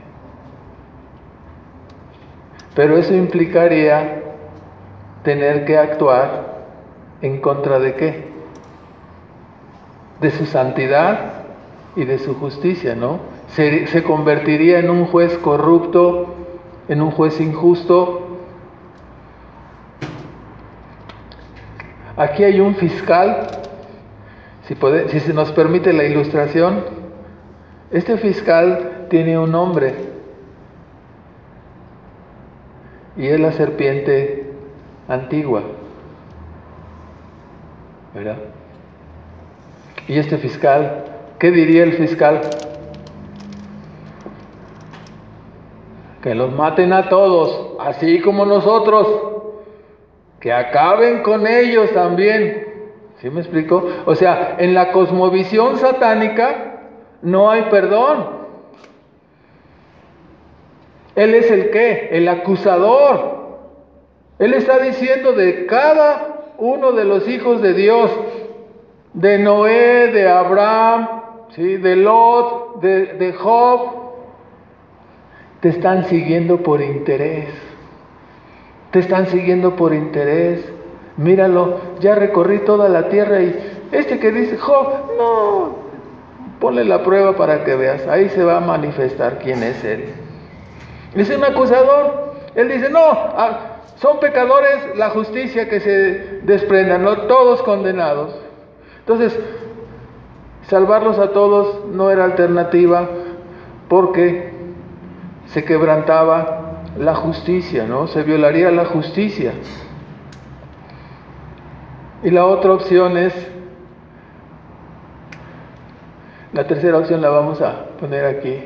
Pero eso implicaría tener que actuar en contra de qué? De su santidad y de su justicia, ¿no? Se, se convertiría en un juez corrupto, en un juez injusto. Aquí hay un fiscal, si, puede, si se nos permite la ilustración. Este fiscal tiene un nombre y es la serpiente antigua, ¿verdad? Y este fiscal, ¿qué diría el fiscal? Que los maten a todos, así como nosotros, que acaben con ellos también. ¿Sí me explico? O sea, en la cosmovisión satánica no hay perdón. Él es el ¿qué? El acusador. Él está diciendo de cada uno de los hijos de Dios, de Noé, de Abraham, ¿sí? de Lot, de, de Job, te están siguiendo por interés. Te están siguiendo por interés. Míralo, ya recorrí toda la tierra y este que dice, Job, no, ponle la prueba para que veas. Ahí se va a manifestar quién es él. Es un acusador. Él dice, no, ah, son pecadores la justicia que se desprendan, ¿no? Todos condenados. Entonces, salvarlos a todos no era alternativa porque se quebrantaba la justicia, ¿no? Se violaría la justicia. Y la otra opción es, la tercera opción la vamos a poner aquí.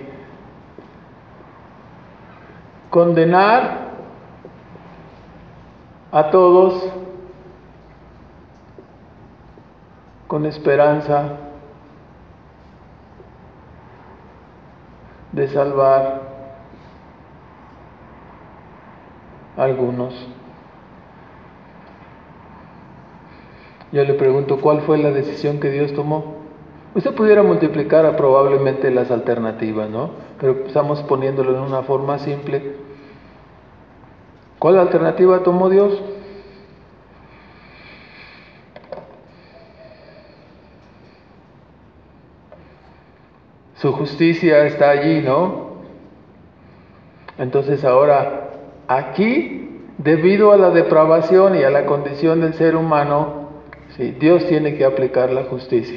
Condenar a todos con esperanza de salvar a algunos. Yo le pregunto, ¿cuál fue la decisión que Dios tomó? Usted pudiera multiplicar a probablemente las alternativas, ¿no? Pero estamos poniéndolo en una forma simple. ¿Cuál alternativa tomó Dios? Su justicia está allí, ¿no? Entonces ahora, aquí, debido a la depravación y a la condición del ser humano, sí, Dios tiene que aplicar la justicia.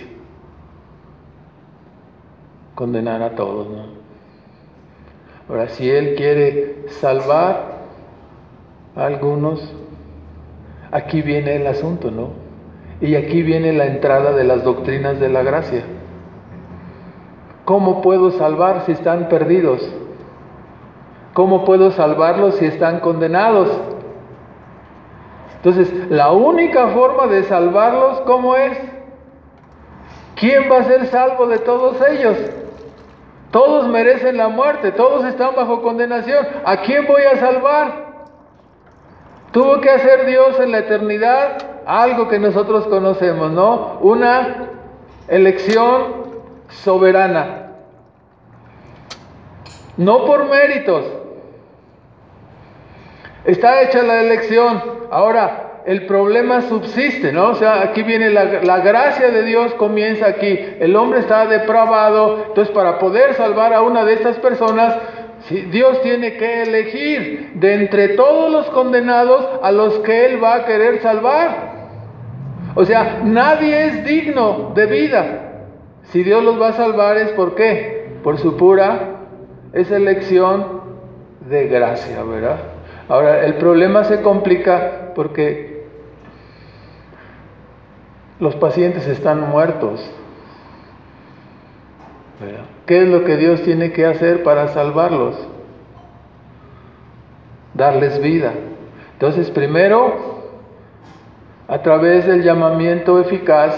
Condenar a todos, ¿no? Ahora, si Él quiere salvar a algunos, aquí viene el asunto, ¿no? Y aquí viene la entrada de las doctrinas de la gracia. ¿Cómo puedo salvar si están perdidos? ¿Cómo puedo salvarlos si están condenados? Entonces, la única forma de salvarlos, ¿cómo es? ¿Quién va a ser salvo de todos ellos? Todos merecen la muerte, todos están bajo condenación. ¿A quién voy a salvar? Tuvo que hacer Dios en la eternidad algo que nosotros conocemos, ¿no? Una elección soberana. No por méritos. Está hecha la elección. Ahora, el problema subsiste, ¿no? O sea, aquí viene la, la gracia de Dios, comienza aquí. El hombre está depravado, entonces para poder salvar a una de estas personas, sí, Dios tiene que elegir de entre todos los condenados a los que Él va a querer salvar. O sea, nadie es digno de vida. Si Dios los va a salvar es ¿por qué? Por su pura es elección de gracia, ¿verdad? Ahora, el problema se complica porque los pacientes están muertos, ¿verdad? ¿Qué es lo que Dios tiene que hacer para salvarlos? Darles vida. Entonces, primero, a través del llamamiento eficaz,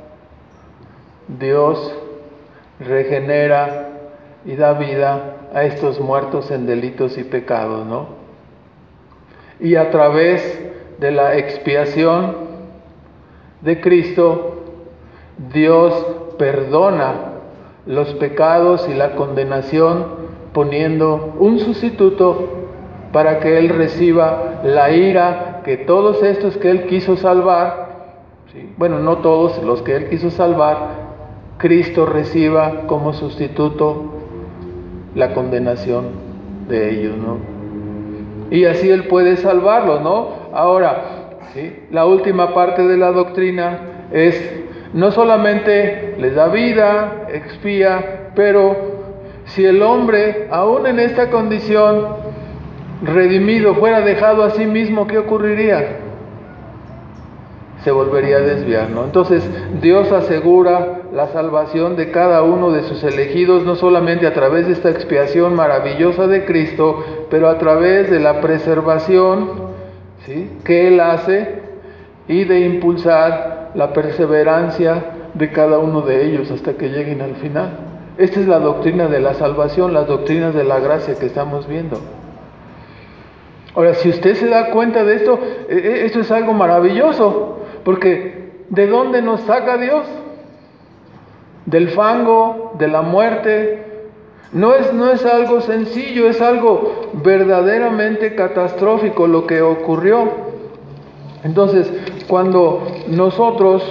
Dios regenera y da vida a estos muertos en delitos y pecados, ¿no? Y a través de la expiación de Cristo, Dios perdona los pecados y la condenación, poniendo un sustituto para que Él reciba la ira que todos estos que Él quiso salvar, ¿sí? Bueno, no todos los que Él quiso salvar, Cristo reciba como sustituto la condenación de ellos, ¿no? Y así Él puede salvarlos, ¿no? Ahora, ¿sí?, la última parte de la doctrina es, no solamente les da vida, expía, pero si el hombre, aún en esta condición, redimido, fuera dejado a sí mismo, ¿qué ocurriría? Se volvería a desviar, ¿no? Entonces, Dios asegura la salvación de cada uno de sus elegidos, no solamente a través de esta expiación maravillosa de Cristo, pero a través de la preservación, ¿sí?, que Él hace, y de impulsar la perseverancia de cada uno de ellos hasta que lleguen al final. Esta es la doctrina de la salvación, las doctrinas de la gracia que estamos viendo. Ahora, si usted se da cuenta de esto, esto es algo maravilloso, porque ¿de dónde nos saca Dios? Del fango, de la muerte. No es, no es algo sencillo, es algo verdaderamente catastrófico lo que ocurrió. Entonces, cuando nosotros,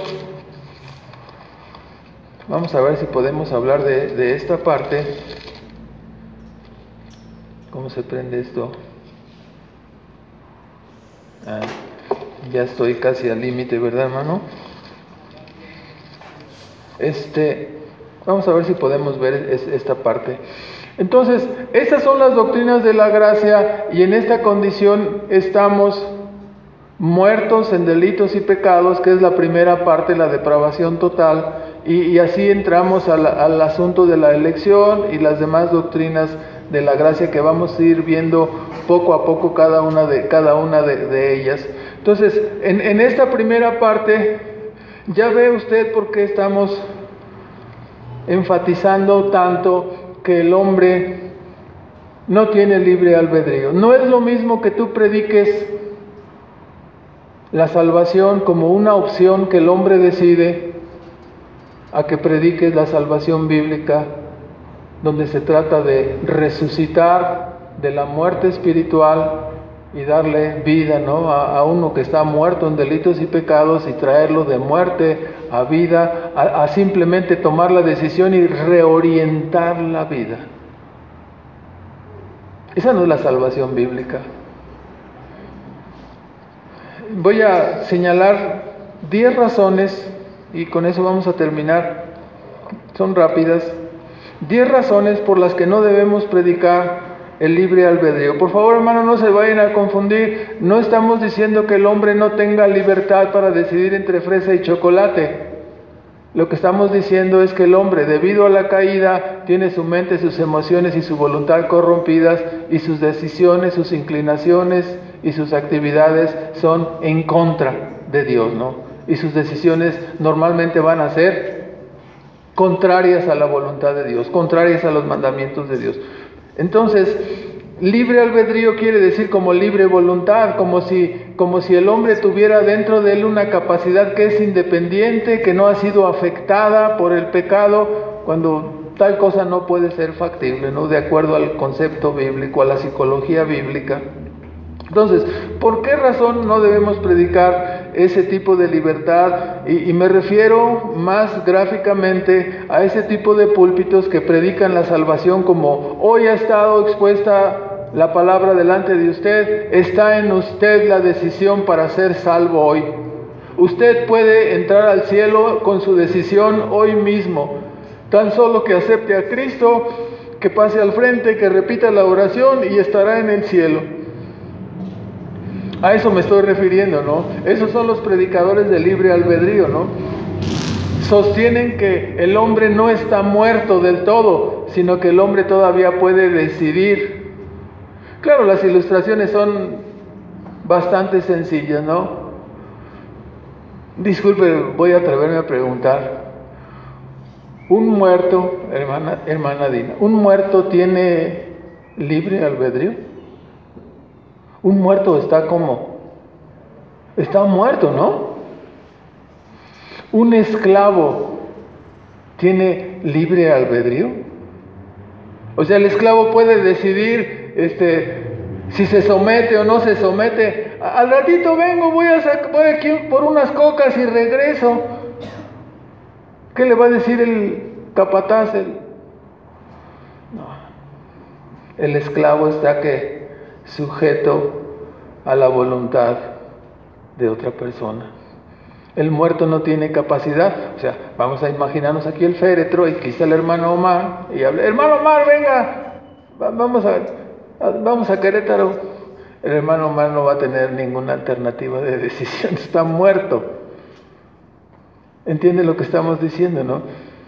vamos a ver si podemos hablar de, de esta parte. ¿Cómo se prende esto? Ah, ya estoy casi al límite, ¿verdad, hermano? Este, vamos a ver si podemos ver es, esta parte. Entonces, estas son las doctrinas de la gracia, y en esta condición estamos muertos en delitos y pecados, que es la primera parte, la depravación total, y, y así entramos al, al asunto de la elección y las demás doctrinas de la gracia que vamos a ir viendo poco a poco cada una de, cada una de, de ellas. Entonces, en, en esta primera parte, ya ve usted por qué estamos enfatizando tanto que el hombre no tiene libre albedrío. No es lo mismo que tú prediques la salvación como una opción que el hombre decide, a que prediques la salvación bíblica, donde se trata de resucitar de la muerte espiritual y darle vida, ¿no?, a, a uno que está muerto en delitos y pecados, y traerlo de muerte a vida, a, a simplemente tomar la decisión y reorientar la vida. Esa no es la salvación bíblica. Voy a señalar diez razones, y con eso vamos a terminar. Son rápidas. Diez razones por las que no debemos predicar el libre albedrío. Por favor, hermano, no se vayan a confundir. No estamos diciendo que el hombre no tenga libertad para decidir entre fresa y chocolate. Lo que estamos diciendo es que el hombre, debido a la caída, tiene su mente, sus emociones y su voluntad corrompidas, y sus decisiones, sus inclinaciones y sus actividades son en contra de Dios, ¿no? Y sus decisiones normalmente van a ser contrarias a la voluntad de Dios, contrarias a los mandamientos de Dios. Entonces, libre albedrío quiere decir como libre voluntad, como si, como si el hombre tuviera dentro de él una capacidad que es independiente, que no ha sido afectada por el pecado, cuando tal cosa no puede ser factible, ¿no?, de acuerdo al concepto bíblico, a la psicología bíblica. Entonces, ¿por qué razón no debemos predicar ese tipo de libertad? Y, y me refiero más gráficamente a ese tipo de púlpitos que predican la salvación como: hoy ha estado expuesta la palabra delante de usted, está en usted la decisión para ser salvo hoy. Usted puede entrar al cielo con su decisión hoy mismo, tan solo que acepte a Cristo, que pase al frente, que repita la oración y estará en el cielo. A eso me estoy refiriendo, ¿no? Esos son los predicadores del libre albedrío, ¿no? Sostienen que el hombre no está muerto del todo, sino que el hombre todavía puede decidir. Claro, las ilustraciones son bastante sencillas, ¿no? Disculpe, voy a atreverme a preguntar. ¿Un muerto, hermana, hermana Dina, un muerto tiene libre albedrío? Un muerto está como, está muerto, ¿no? ¿Un esclavo tiene libre albedrío? O sea, el esclavo puede decidir este, si se somete o no se somete. Al ratito vengo, voy a sac- voy aquí por unas cocas y regreso. ¿Qué le va a decir el capataz? El... No. El esclavo está que sujeto a la voluntad de otra persona. El muerto no tiene capacidad. O sea, vamos a imaginarnos aquí el féretro y aquí está el hermano Omar y habla, hermano Omar, venga, vamos a, vamos a Querétaro. El hermano Omar no va a tener ninguna alternativa de decisión, está muerto. ¿Entiende lo que estamos diciendo, no?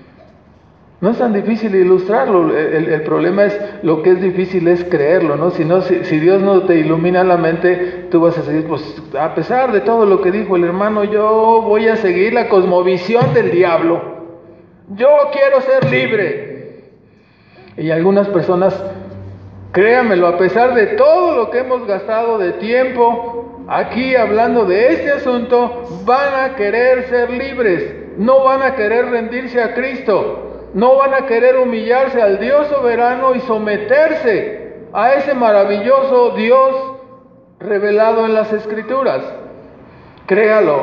No es tan difícil ilustrarlo, el, el problema es, lo que es difícil es creerlo, ¿no? Si, no si, si Dios no te ilumina la mente, tú vas a seguir, pues a pesar de todo lo que dijo el hermano, yo voy a seguir la cosmovisión del diablo. Yo quiero ser libre. Y algunas personas, créanmelo, a pesar de todo lo que hemos gastado de tiempo aquí hablando de este asunto, van a querer ser libres, no van a querer rendirse a Cristo. No van a querer humillarse al Dios soberano y someterse a ese maravilloso Dios revelado en las Escrituras. Créalo.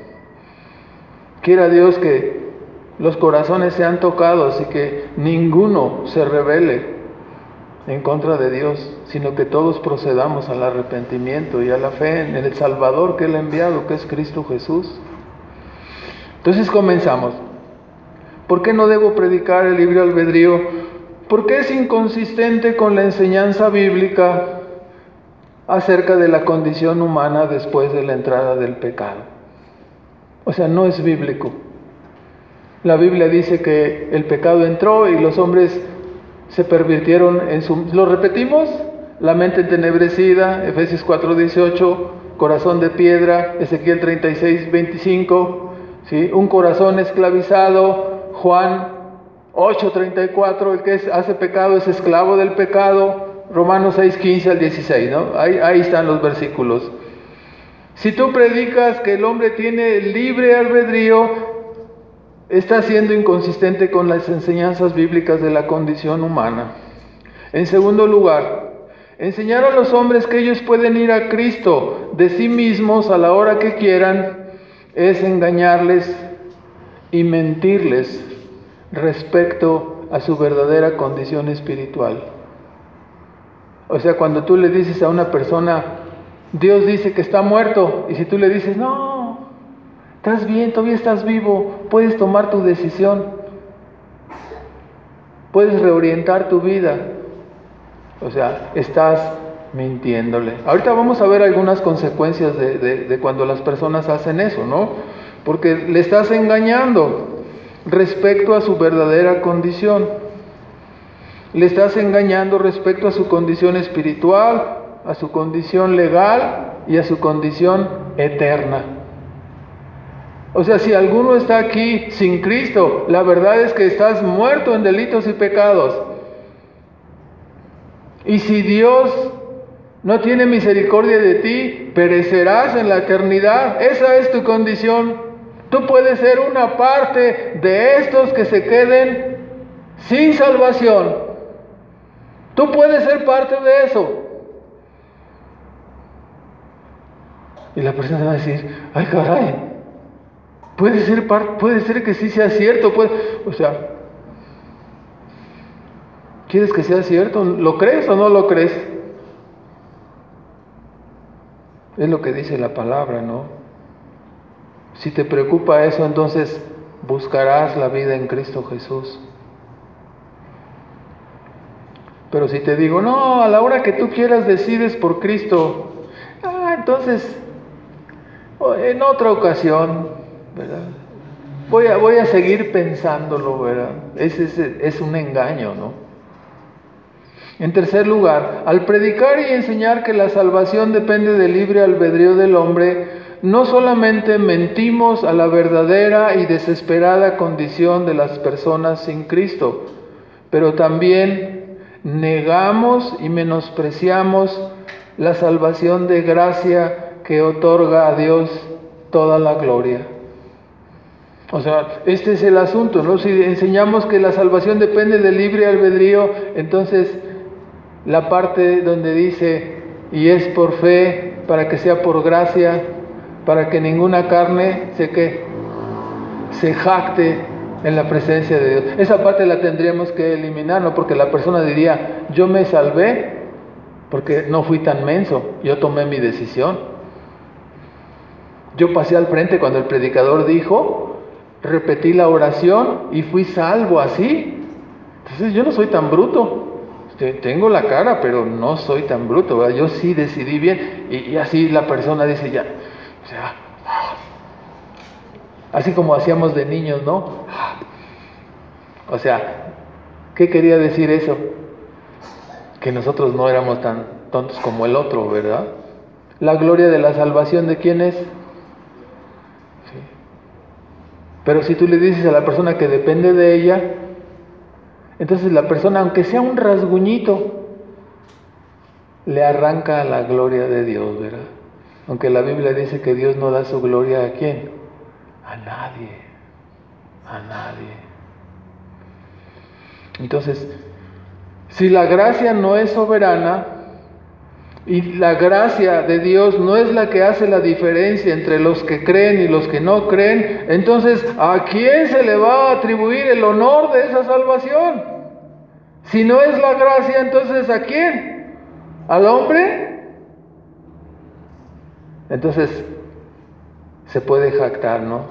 Quiera Dios que los corazones sean tocados y que ninguno se rebele en contra de Dios, sino que todos procedamos al arrepentimiento y a la fe en el Salvador que Él ha enviado, que es Cristo Jesús. Entonces comenzamos. ¿Por qué no debo predicar el libre albedrío? Porque es inconsistente con la enseñanza bíblica acerca de la condición humana después de la entrada del pecado. O sea, no es bíblico. La Biblia dice que el pecado entró y los hombres se pervirtieron en su... ¿Lo repetimos? La mente entenebrecida, Efesios cuatro dieciocho, corazón de piedra, Ezequiel treinta y seis veinticinco, ¿sí? Un corazón esclavizado, Juan ocho treinta y cuatro, el que es, hace pecado es esclavo del pecado, Romanos seis quince al dieciséis, ¿no? Ahí, ahí están los versículos. Si tú predicas que el hombre tiene libre albedrío, está siendo inconsistente con las enseñanzas bíblicas de la condición humana. En segundo lugar, enseñar a los hombres que ellos pueden ir a Cristo de sí mismos a la hora que quieran es engañarles y mentirles respecto a su verdadera condición espiritual. O sea, cuando tú le dices a una persona, Dios dice que está muerto, y si tú le dices, no, estás bien, todavía estás vivo, puedes tomar tu decisión, puedes reorientar tu vida, o sea, estás mintiéndole. Ahorita vamos a ver algunas consecuencias de, de, de cuando las personas hacen eso, ¿no? Porque le estás engañando respecto a su verdadera condición. Le estás engañando respecto a su condición espiritual, a su condición legal y a su condición eterna. O sea, si alguno está aquí sin Cristo, la verdad es que estás muerto en delitos y pecados. Y si Dios no tiene misericordia de ti, perecerás en la eternidad. Esa es tu condición. Tú puedes ser una parte de estos que se queden sin salvación. Tú puedes ser parte de eso. Y la persona va a decir, ay caray, puede ser, par- puede ser que sí sea cierto. Puede... O sea, ¿quieres que sea cierto? ¿Lo crees o no lo crees? Es lo que dice la palabra, ¿no? Si te preocupa eso, entonces buscarás la vida en Cristo Jesús. Pero si te digo, no, a la hora que tú quieras decides por Cristo, ah, entonces, en otra ocasión, ¿verdad? Voy a, voy a seguir pensándolo, ¿verdad? Ese es, es un engaño, ¿no? En tercer lugar, al predicar y enseñar que la salvación depende del libre albedrío del hombre, no solamente mentimos a la verdadera y desesperada condición de las personas sin Cristo, pero también negamos y menospreciamos la salvación de gracia que otorga a Dios toda la gloria. O sea, este es el asunto, ¿no? Si enseñamos que la salvación depende del libre albedrío, entonces la parte donde dice, y es por fe, para que sea por gracia, para que ninguna carne se, ¿qué? se jacte En la presencia de Dios. Esa parte la tendríamos que eliminar, ¿no? Porque la persona diría, yo me salvé porque no fui tan menso, yo tomé mi decisión. Yo pasé al frente cuando el predicador dijo, repetí la oración y fui salvo así. Entonces yo no soy tan bruto. Tengo la cara, pero no soy tan bruto, ¿verdad? Yo sí decidí bien. Y, y así la persona dice ya, o sea, así como hacíamos de niños, ¿no? O sea, ¿qué quería decir eso? Que nosotros no éramos tan tontos como el otro, ¿verdad? La gloria de la salvación, ¿de quién es? Sí. Pero si tú le dices a la persona que depende de ella, entonces la persona, aunque sea un rasguñito, le arranca la gloria de Dios, ¿verdad? Aunque la Biblia dice que Dios no da su gloria ¿a quién? A nadie, a nadie. Entonces, si la gracia no es soberana y la gracia de Dios no es la que hace la diferencia entre los que creen y los que no creen, entonces, ¿a quién se le va a atribuir el honor de esa salvación? Si no es la gracia, entonces ¿a quién? ¿Al hombre? Entonces, se puede jactar, ¿no?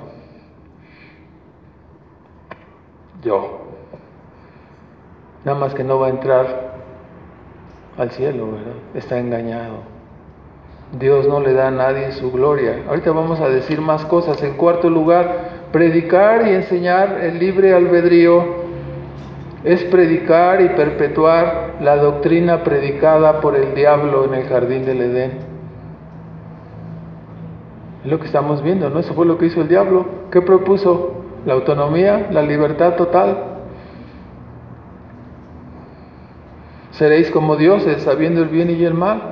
Yo. Nada más que no va a entrar al cielo, ¿verdad? Está engañado. Dios no le da a nadie su gloria. Ahorita vamos a decir más cosas. En cuarto lugar, predicar y enseñar el libre albedrío es predicar y perpetuar la doctrina predicada por el diablo en el jardín del Edén. Es lo que estamos viendo, ¿no? Eso fue lo que hizo el diablo. ¿Qué propuso? La autonomía, la libertad total. Seréis como dioses, sabiendo el bien y el mal.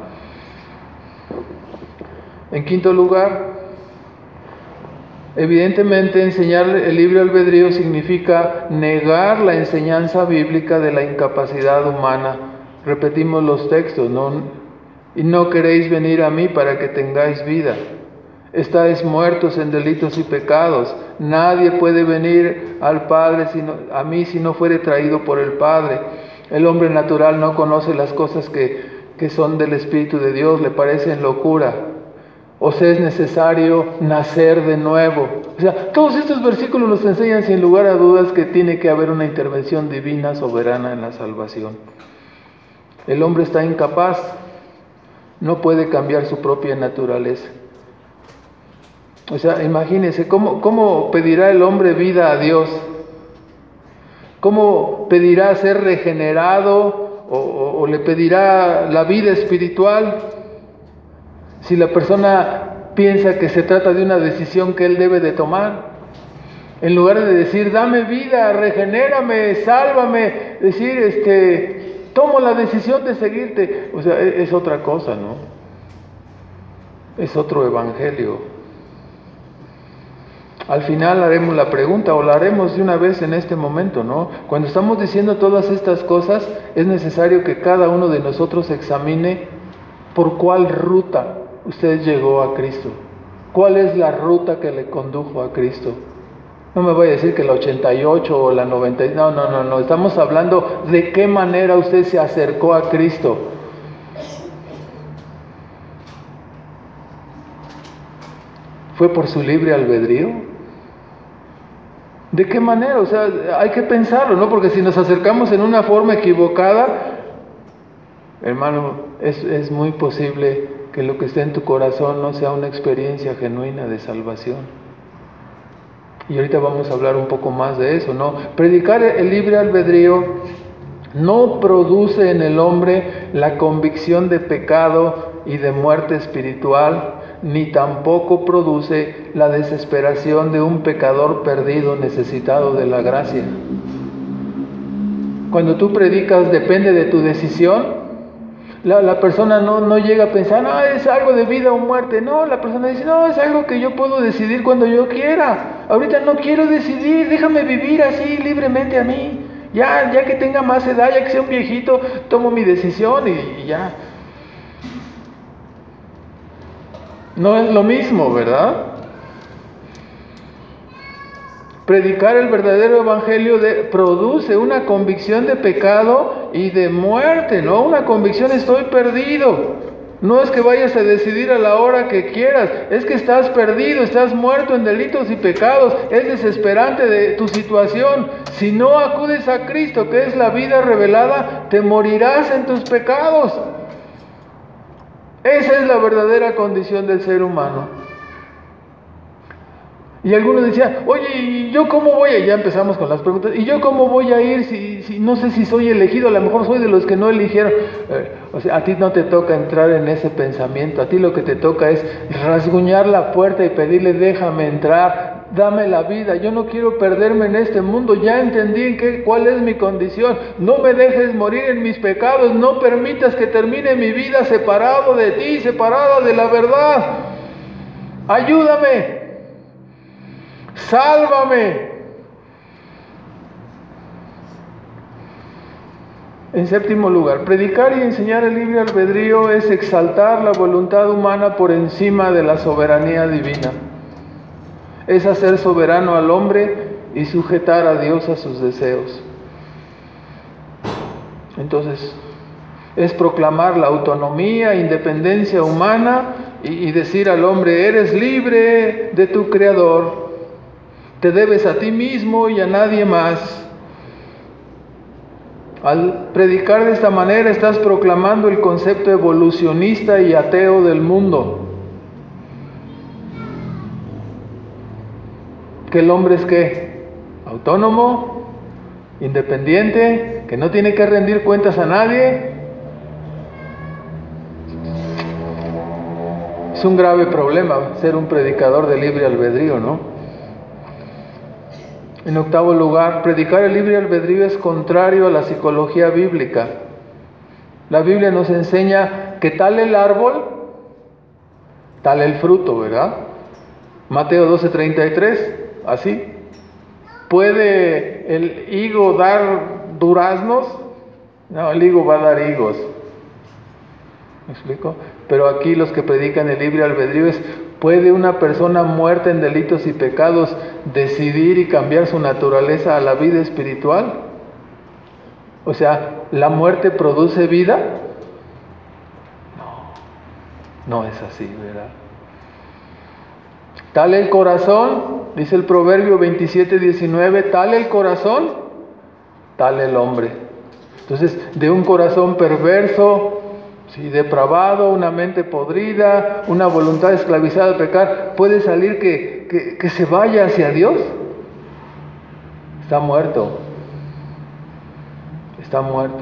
En quinto lugar, evidentemente enseñar el libre albedrío significa negar la enseñanza bíblica de la incapacidad humana. Repetimos los textos, ¿no? Y no queréis venir a mí para que tengáis vida. Estáis muertos en delitos y pecados. Nadie puede venir al Padre sino, a mí si no fuere traído por el Padre. El hombre natural no conoce las cosas que, que son del Espíritu de Dios, le parecen locura. Os es necesario nacer de nuevo. O sea, todos estos versículos nos enseñan sin lugar a dudas que tiene que haber una intervención divina, soberana en la salvación. El hombre está incapaz, no puede cambiar su propia naturaleza. O sea, imagínense, ¿cómo, cómo pedirá el hombre vida a Dios? ¿Cómo pedirá ser regenerado o, o, o le pedirá la vida espiritual si la persona piensa que se trata de una decisión que él debe de tomar? En lugar de decir, dame vida, regenérame, sálvame, decir, este, tomo la decisión de seguirte. O sea, es, es otra cosa, ¿no? Es otro evangelio. Al final haremos la pregunta, o la haremos de una vez en este momento, ¿no? Cuando estamos diciendo todas estas cosas, es necesario que cada uno de nosotros examine por cuál ruta usted llegó a Cristo. ¿Cuál es la ruta que le condujo a Cristo? No me voy a decir que la ochenta y ocho o la noventa, no, no, no, no. Estamos hablando de qué manera usted se acercó a Cristo. ¿Fue por su libre albedrío? ¿De qué manera? O sea, hay que pensarlo, ¿no? Porque si nos acercamos en una forma equivocada, hermano, es, es muy posible que lo que esté en tu corazón no sea una experiencia genuina de salvación. Y ahorita vamos a hablar un poco más de eso, ¿no? Predicar el libre albedrío no produce en el hombre la convicción de pecado y de muerte espiritual, ni tampoco produce la desesperación de un pecador perdido necesitado de la gracia. Cuando tú predicas depende de tu decisión, la, la persona no, no llega a pensar, no, es algo de vida o muerte. No, la persona dice, no, es algo que yo puedo decidir cuando yo quiera. Ahorita no quiero decidir, déjame vivir así libremente a mí. Ya, ya que tenga más edad, ya que sea un viejito, tomo mi decisión y, y ya. No es lo mismo, ¿verdad? Predicar el verdadero evangelio de, produce una convicción de pecado y de muerte, ¿no? Una convicción, estoy perdido. No es que vayas a decidir a la hora que quieras, es que estás perdido, estás muerto en delitos y pecados, es desesperante de tu situación. Si no acudes a Cristo, que es la vida revelada, te morirás en tus pecados. Esa es la verdadera condición del ser humano. Y algunos decían, oye, ¿y yo cómo voy a...? Ya empezamos con las preguntas. ¿Y yo cómo voy a ir si, si no sé si soy elegido? A lo mejor soy de los que no eligieron. Eh, o sea, a ti no te toca entrar en ese pensamiento. A ti lo que te toca es rasguñar la puerta y pedirle, déjame entrar, dame la vida. Yo no quiero perderme en este mundo. Ya entendí en qué, cuál es mi condición. No me dejes morir en mis pecados. No permitas que termine mi vida separado de ti, separada de la verdad. Ayúdame. ¡Sálvame! En séptimo lugar, predicar y enseñar el libre albedrío es exaltar la voluntad humana por encima de la soberanía divina. Es hacer soberano al hombre y sujetar a Dios a sus deseos. Entonces, es proclamar la autonomía, independencia humana y, y decir al hombre, eres libre de tu Creador. Te debes a ti mismo y a nadie más. Al predicar de esta manera estás proclamando el concepto evolucionista y ateo del mundo. ¿Que el hombre es qué? Autónomo, independiente, que no tiene que rendir cuentas a nadie. Es un grave problema ser un predicador de libre albedrío, ¿no? En octavo lugar, predicar el libre albedrío es contrario a la psicología bíblica. La Biblia nos enseña que tal el árbol, tal el fruto, ¿verdad? Mateo doce treinta y tres, así. ¿Puede el higo dar duraznos? No, el higo va a dar higos. ¿Me explico? Pero aquí los que predican el libre albedrío es, ¿puede una persona muerta en delitos y pecados decidir y cambiar su naturaleza a la vida espiritual? O sea, ¿la muerte produce vida? No, no es así, ¿verdad? Tal el corazón, dice el Proverbio veintisiete diecinueve, tal el corazón, tal el hombre. Entonces, de un corazón perverso, sí, depravado, una mente podrida, una voluntad esclavizada al pecar, ¿puede salir que, que, que se vaya hacia Dios? Está muerto. Está muerto.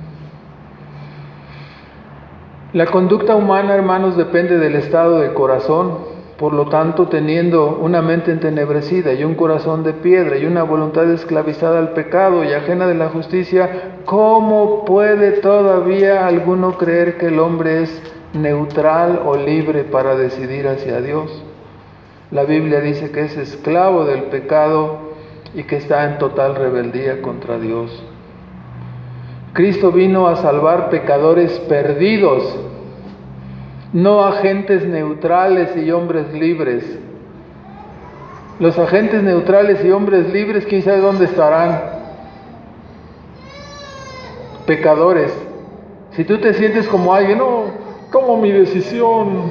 La conducta humana, hermanos, depende del estado del corazón. Por lo tanto, teniendo una mente entenebrecida y un corazón de piedra y una voluntad esclavizada al pecado y ajena de la justicia, ¿cómo puede todavía alguno creer que el hombre es neutral o libre para decidir hacia Dios? La Biblia dice que es esclavo del pecado y que está en total rebeldía contra Dios. Cristo vino a salvar pecadores perdidos, no agentes neutrales y hombres libres. Los agentes neutrales y hombres libres, quién sabe dónde estarán. Pecadores. Si tú te sientes como alguien, no, tomo mi decisión.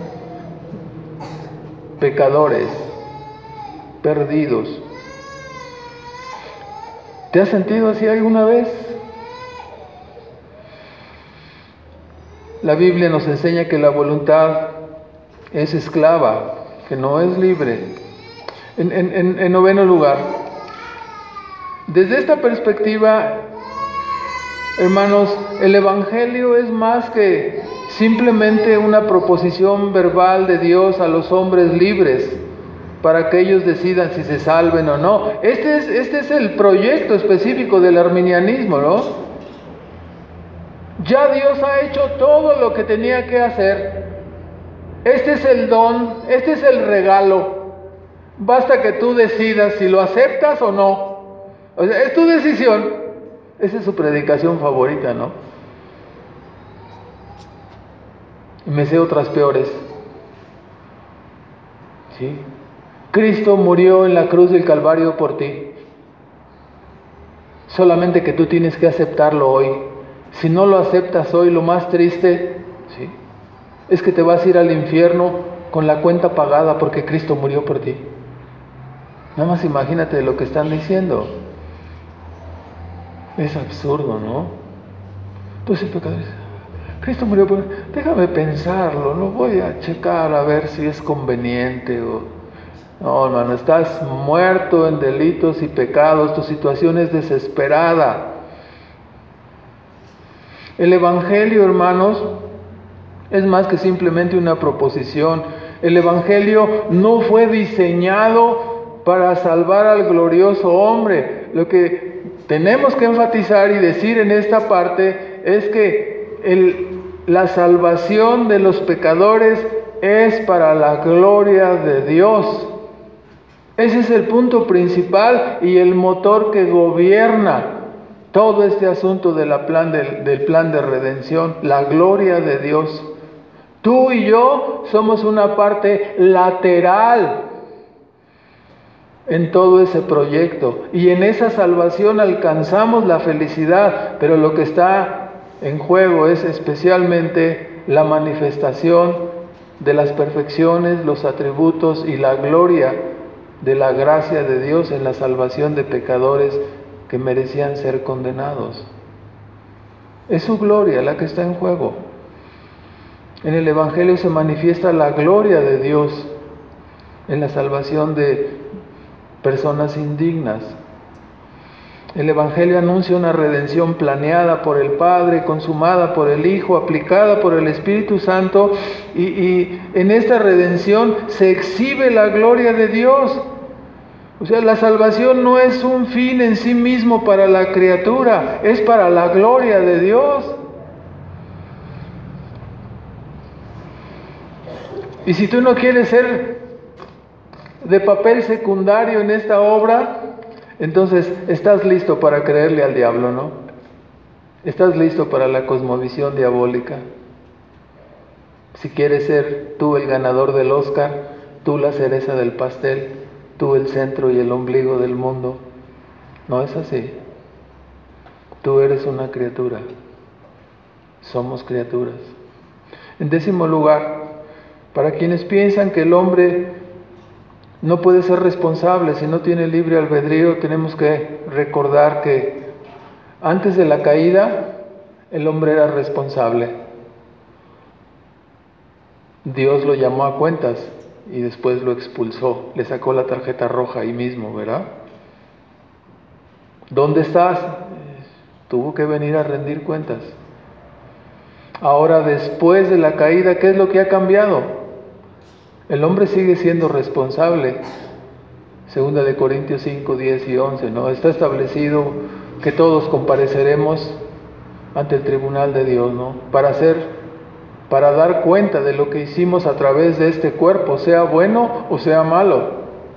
Pecadores, perdidos. ¿Te has sentido así alguna vez? La Biblia nos enseña que la voluntad es esclava, que no es libre. En, en, en noveno lugar, desde esta perspectiva, hermanos, el Evangelio es más que simplemente una proposición verbal de Dios a los hombres libres para que ellos decidan si se salven o no. Este es, este es el proyecto específico del arminianismo, ¿no? Ya Dios ha hecho todo lo que tenía que hacer. Este es el don, este es el regalo. Basta que tú decidas si lo aceptas o no. O sea, es tu decisión. Esa es su predicación favorita, ¿no? Y me sé otras peores. ¿Sí? Cristo murió en la cruz del Calvario por ti. Solamente que tú tienes que aceptarlo hoy. Si no lo aceptas hoy, lo más triste, ¿sí?, es que te vas a ir al infierno con la cuenta pagada porque Cristo murió por ti. Nada más imagínate lo que están diciendo. Es absurdo, ¿no? Entonces el pecador dice, Cristo murió por mí. Déjame pensarlo, lo voy a checar a ver si es conveniente o... No, hermano, estás muerto en delitos y pecados, tu situación es desesperada. El Evangelio, hermanos, es más que simplemente una proposición. El Evangelio no fue diseñado para salvar al glorioso hombre. Lo que tenemos que enfatizar y decir en esta parte es que el, la salvación de los pecadores es para la gloria de Dios. Ese es el punto principal y el motor que gobierna todo este asunto de la plan del, del plan de redención, la gloria de Dios. Tú y yo somos una parte lateral en todo ese proyecto y en esa salvación alcanzamos la felicidad, pero lo que está en juego es especialmente la manifestación de las perfecciones, los atributos y la gloria de la gracia de Dios en la salvación de pecadores que merecían ser condenados. Es su gloria la que está en juego. En el Evangelio se manifiesta la gloria de Dios en la salvación de personas indignas. El Evangelio anuncia una redención planeada por el Padre, consumada por el Hijo, aplicada por el Espíritu Santo, y, y en esta redención se exhibe la gloria de Dios. O sea, la salvación no es un fin en sí mismo para la criatura, es para la gloria de Dios. Y si tú no quieres ser de papel secundario en esta obra, entonces estás listo para creerle al diablo, ¿no? Estás listo para la cosmovisión diabólica. Si quieres ser tú el ganador del Oscar, tú la cereza del pastel, tú el centro y el ombligo del mundo. No es así. Tú eres una criatura. Somos criaturas. En décimo lugar, para quienes piensan que el hombre no puede ser responsable si no tiene libre albedrío, tenemos que recordar que antes de la caída el hombre era responsable. Dios lo llamó a cuentas y después lo expulsó, le sacó la tarjeta roja ahí mismo, ¿verdad? ¿Dónde estás? Tuvo que venir a rendir cuentas. Ahora, después de la caída, ¿qué es lo que ha cambiado? El hombre sigue siendo responsable. Segunda de Corintios cinco, diez y once, ¿no? Está establecido que todos compareceremos ante el tribunal de Dios, ¿no? Para hacer, para dar cuenta de lo que hicimos a través de este cuerpo, sea bueno o sea malo.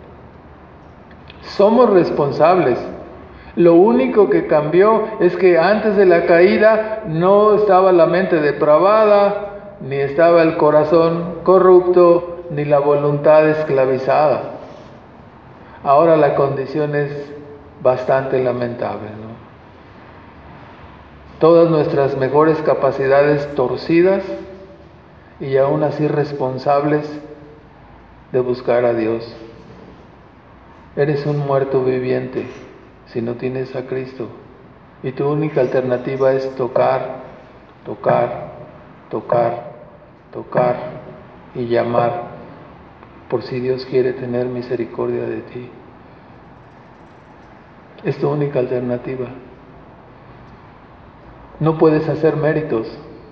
Somos responsables. Lo único que cambió es que antes de la caída no estaba la mente depravada, ni estaba el corazón corrupto, ni la voluntad esclavizada. Ahora la condición es bastante lamentable, ¿no? Todas nuestras mejores capacidades torcidas y aún así responsables de buscar a Dios. Eres un muerto viviente si no tienes a Cristo, y tu única alternativa es tocar, tocar, tocar, tocar y llamar por si Dios quiere tener misericordia de ti. Es tu única alternativa. No puedes hacer méritos.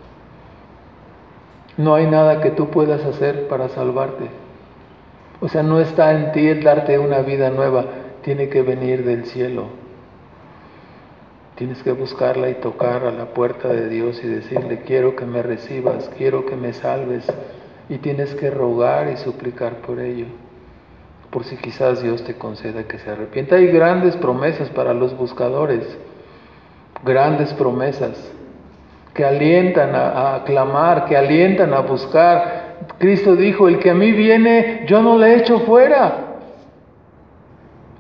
No hay nada que tú puedas hacer para salvarte. O sea, no está en ti el darte una vida nueva, tiene que venir del cielo. Tienes que buscarla y tocar a la puerta de Dios y decirle, quiero que me recibas, quiero que me salves. Y tienes que rogar y suplicar por ello, por si quizás Dios te conceda que se arrepienta. Hay grandes promesas para los buscadores, grandes promesas que alientan a, a clamar, que alientan a buscar. Cristo dijo, el que a mí viene, yo no le echo fuera.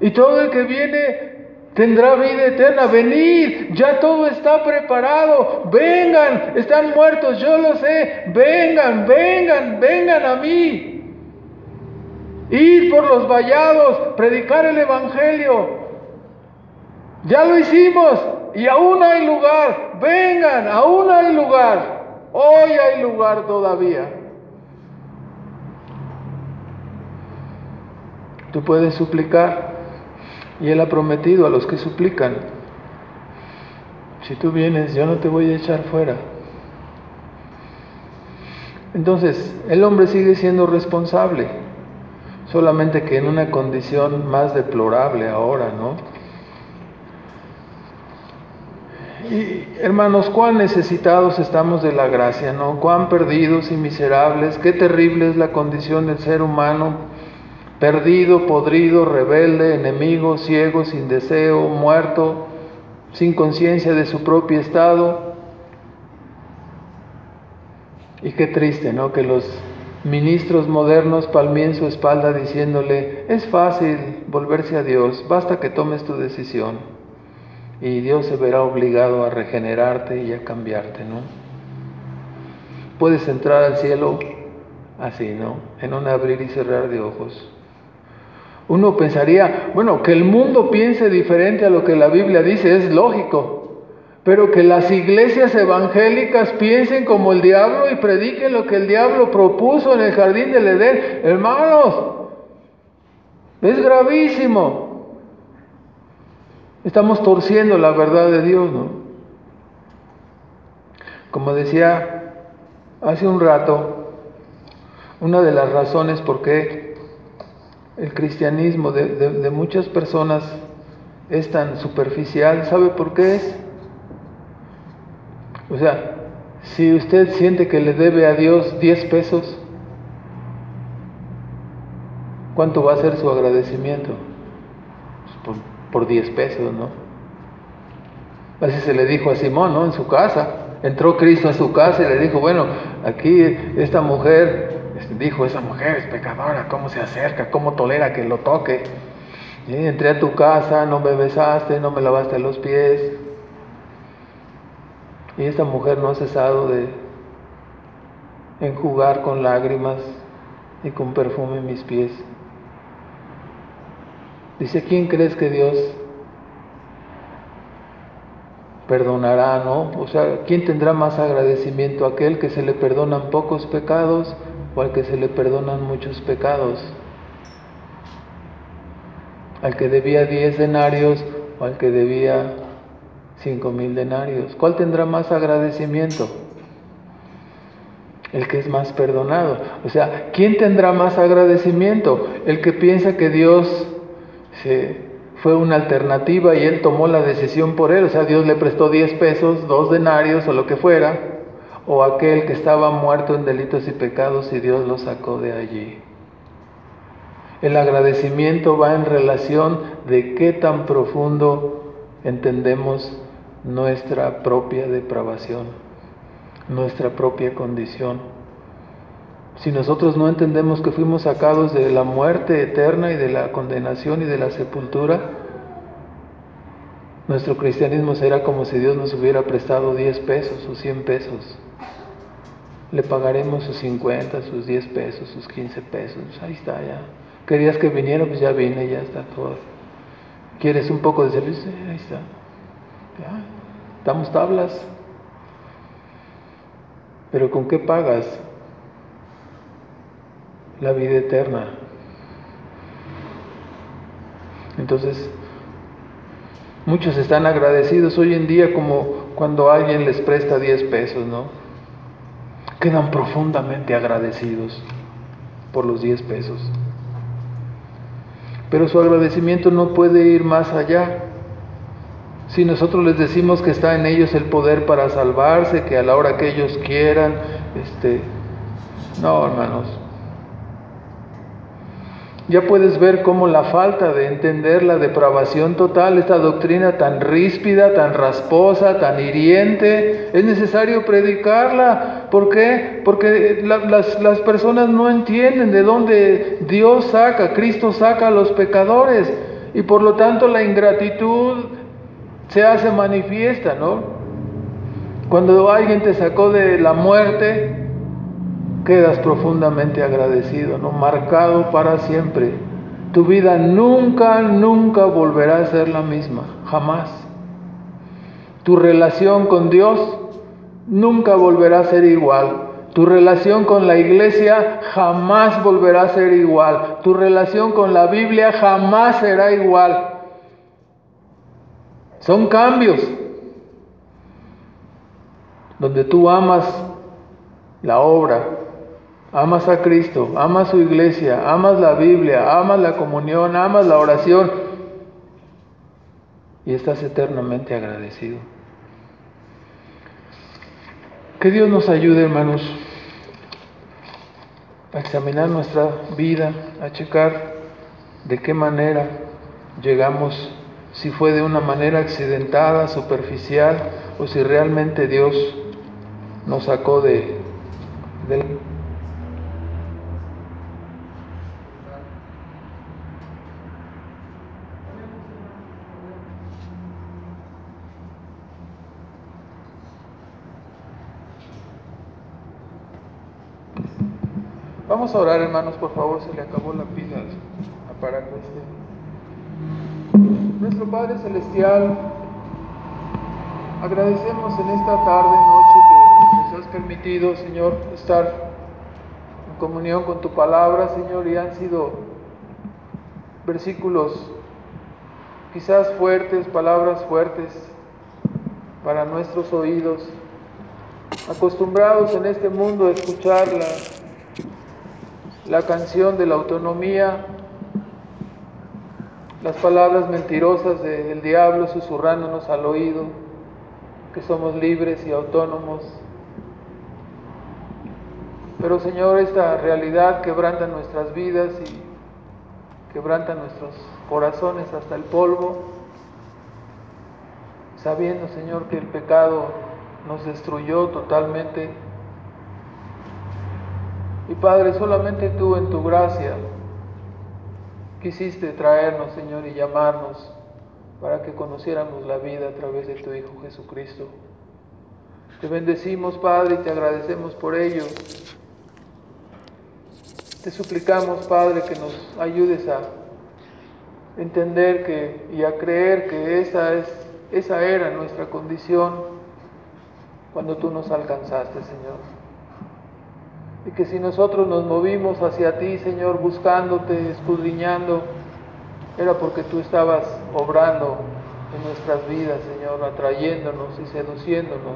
Y todo el que viene tendrá vida eterna. Venid, ya todo está preparado. Vengan, están muertos, yo lo sé. Vengan, vengan, vengan a mí. Id por los vallados, predicar el evangelio. Ya lo hicimos y aún hay lugar. Vengan, aún hay lugar. Hoy hay lugar todavía. Tú puedes suplicar y Él ha prometido a los que suplican: si tú vienes, yo no te voy a echar fuera. Entonces, el hombre sigue siendo responsable, solamente que en una condición más deplorable ahora, ¿no? Y hermanos, cuán necesitados estamos de la gracia, ¿no? Cuán perdidos y miserables, qué terrible es la condición del ser humano, perdido, podrido, rebelde, enemigo, ciego, sin deseo, muerto, sin conciencia de su propio estado. Y qué triste, ¿no? Que los ministros modernos palmeen su espalda diciéndole: es fácil volverse a Dios, basta que tomes tu decisión. Y Dios se verá obligado a regenerarte y a cambiarte, ¿no? Puedes entrar al cielo así, ¿no? En un abrir y cerrar de ojos. Uno pensaría, bueno, que el mundo piense diferente a lo que la Biblia dice es lógico, pero que las iglesias evangélicas piensen como el diablo y prediquen lo que el diablo propuso en el jardín del Edén, hermanos, es gravísimo. Estamos torciendo la verdad de Dios, ¿no? Como decía hace un rato, una de las razones por qué el cristianismo de, de, de muchas personas es tan superficial, ¿sabe por qué es? O sea, si usted siente que le debe a Dios diez pesos, ¿cuánto va a ser su agradecimiento? Pues por por diez pesos, ¿no? Así se le dijo a Simón, ¿no? En su casa, entró Cristo a su casa y le dijo: bueno, aquí esta mujer, dijo, esa mujer es pecadora, ¿cómo se acerca? ¿Cómo tolera que lo toque? ¿Sí? Entré a tu casa, no me besaste, no me lavaste los pies. Y esta mujer no ha cesado de enjugar con lágrimas y con perfume mis pies. Dice: ¿quién crees que Dios perdonará, no? O sea, ¿quién tendrá más agradecimiento? ¿Aquel que se le perdonan pocos pecados o al que se le perdonan muchos pecados? ¿Al que debía diez denarios o al que debía cinco mil denarios? ¿Cuál tendrá más agradecimiento? El que es más perdonado. O sea, ¿quién tendrá más agradecimiento? El que piensa que Dios se fue una alternativa y él tomó la decisión por él, o sea, Dios le prestó diez pesos, dos denarios o lo que fuera, o aquel que estaba muerto en delitos y pecados y Dios lo sacó de allí. El agradecimiento va en relación de qué tan profundo entendemos nuestra propia depravación, nuestra propia condición. Si nosotros no entendemos que fuimos sacados de la muerte eterna y de la condenación y de la sepultura, nuestro cristianismo será como si Dios nos hubiera prestado diez pesos o cien pesos. Le pagaremos sus cincuenta, sus diez pesos, sus quince pesos. Ahí está, ya. ¿Querías que viniera? Pues ya vine, ya está todo. ¿Quieres un poco de servicio? Ahí está. Ya. Damos tablas. Pero ¿con qué pagas la vida eterna? Entonces, muchos están agradecidos hoy en día como cuando alguien les presta diez pesos, ¿no? Quedan profundamente agradecidos por los diez pesos. Pero su agradecimiento no puede ir más allá. Si nosotros les decimos que está en ellos el poder para salvarse, que a la hora que ellos quieran, este, no, hermanos. Ya puedes ver cómo la falta de entender la depravación total, esta doctrina tan ríspida, tan rasposa, tan hiriente, es necesario predicarla. ¿Por qué? Porque la, las, las personas no entienden de dónde Dios saca, Cristo saca a los pecadores. Y por lo tanto la ingratitud se hace manifiesta, ¿no? Cuando alguien te sacó de la muerte, quedas profundamente agradecido, ¿no? Marcado para siempre. Tu vida nunca, nunca volverá a ser la misma, jamás. Tu relación con Dios nunca volverá a ser igual. Tu relación con la iglesia jamás volverá a ser igual. Tu relación con la Biblia jamás será igual. Son cambios donde tú amas la obra, amas a Cristo, amas su iglesia, amas la Biblia, amas la comunión, amas la oración y estás eternamente agradecido. Que Dios nos ayude, hermanos, a examinar nuestra vida, a checar de qué manera llegamos, si fue de una manera accidentada, superficial, o si realmente Dios nos sacó de, de Vamos a orar, hermanos, por favor, se le acabó la pila al aparato este. Nuestro Padre Celestial, agradecemos en esta tarde, noche, que nos has permitido, Señor, estar en comunión con tu palabra, Señor, y han sido versículos quizás fuertes, palabras fuertes para nuestros oídos, acostumbrados en este mundo a escuchar la La canción de la autonomía, las palabras mentirosas del diablo susurrándonos al oído, que somos libres y autónomos. Pero Señor, esta realidad quebranta nuestras vidas y quebranta nuestros corazones hasta el polvo, sabiendo, Señor, que el pecado nos destruyó totalmente. Y Padre, solamente tú en tu gracia quisiste traernos, Señor, y llamarnos para que conociéramos la vida a través de tu Hijo Jesucristo. Te bendecimos, Padre, y te agradecemos por ello. Te suplicamos, Padre, que nos ayudes a entender que, y a creer que esa, es, esa era nuestra condición cuando tú nos alcanzaste, Señor. Y que si nosotros nos movimos hacia ti, Señor, buscándote, escudriñando, era porque tú estabas obrando en nuestras vidas, Señor, atrayéndonos y seduciéndonos.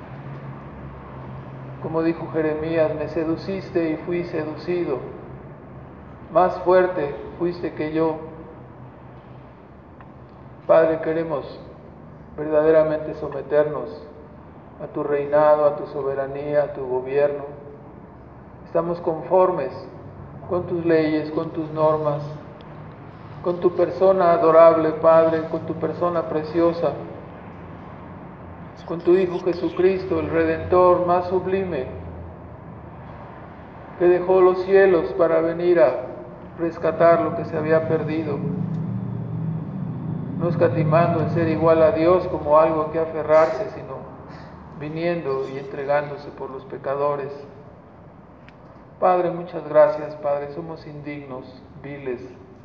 Como dijo Jeremías, me seduciste y fui seducido. Más fuerte fuiste que yo. Padre, queremos verdaderamente someternos a tu reinado, a tu soberanía, a tu gobierno. Estamos conformes con tus leyes, con tus normas, con tu persona adorable, Padre, con tu persona preciosa, con tu Hijo Jesucristo, el Redentor más sublime, que dejó los cielos para venir a rescatar lo que se había perdido, no escatimando en ser igual a Dios como algo a que aferrarse, sino viniendo y entregándose por los pecadores. Padre, muchas gracias, Padre, somos indignos, viles,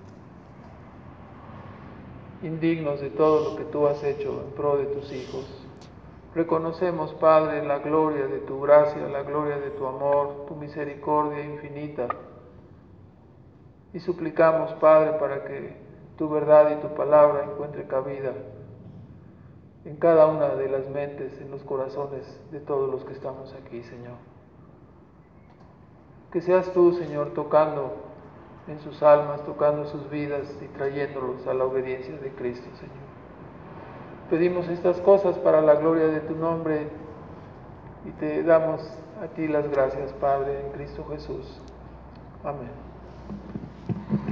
indignos de todo lo que tú has hecho en pro de tus hijos. Reconocemos, Padre, la gloria de tu gracia, la gloria de tu amor, tu misericordia infinita. Y suplicamos, Padre, para que tu verdad y tu palabra encuentre cabida en cada una de las mentes, en los corazones de todos los que estamos aquí, Señor. Que seas tú, Señor, tocando en sus almas, tocando sus vidas y trayéndolos a la obediencia de Cristo, Señor. Pedimos estas cosas para la gloria de tu nombre y te damos a ti las gracias, Padre, en Cristo Jesús. Amén.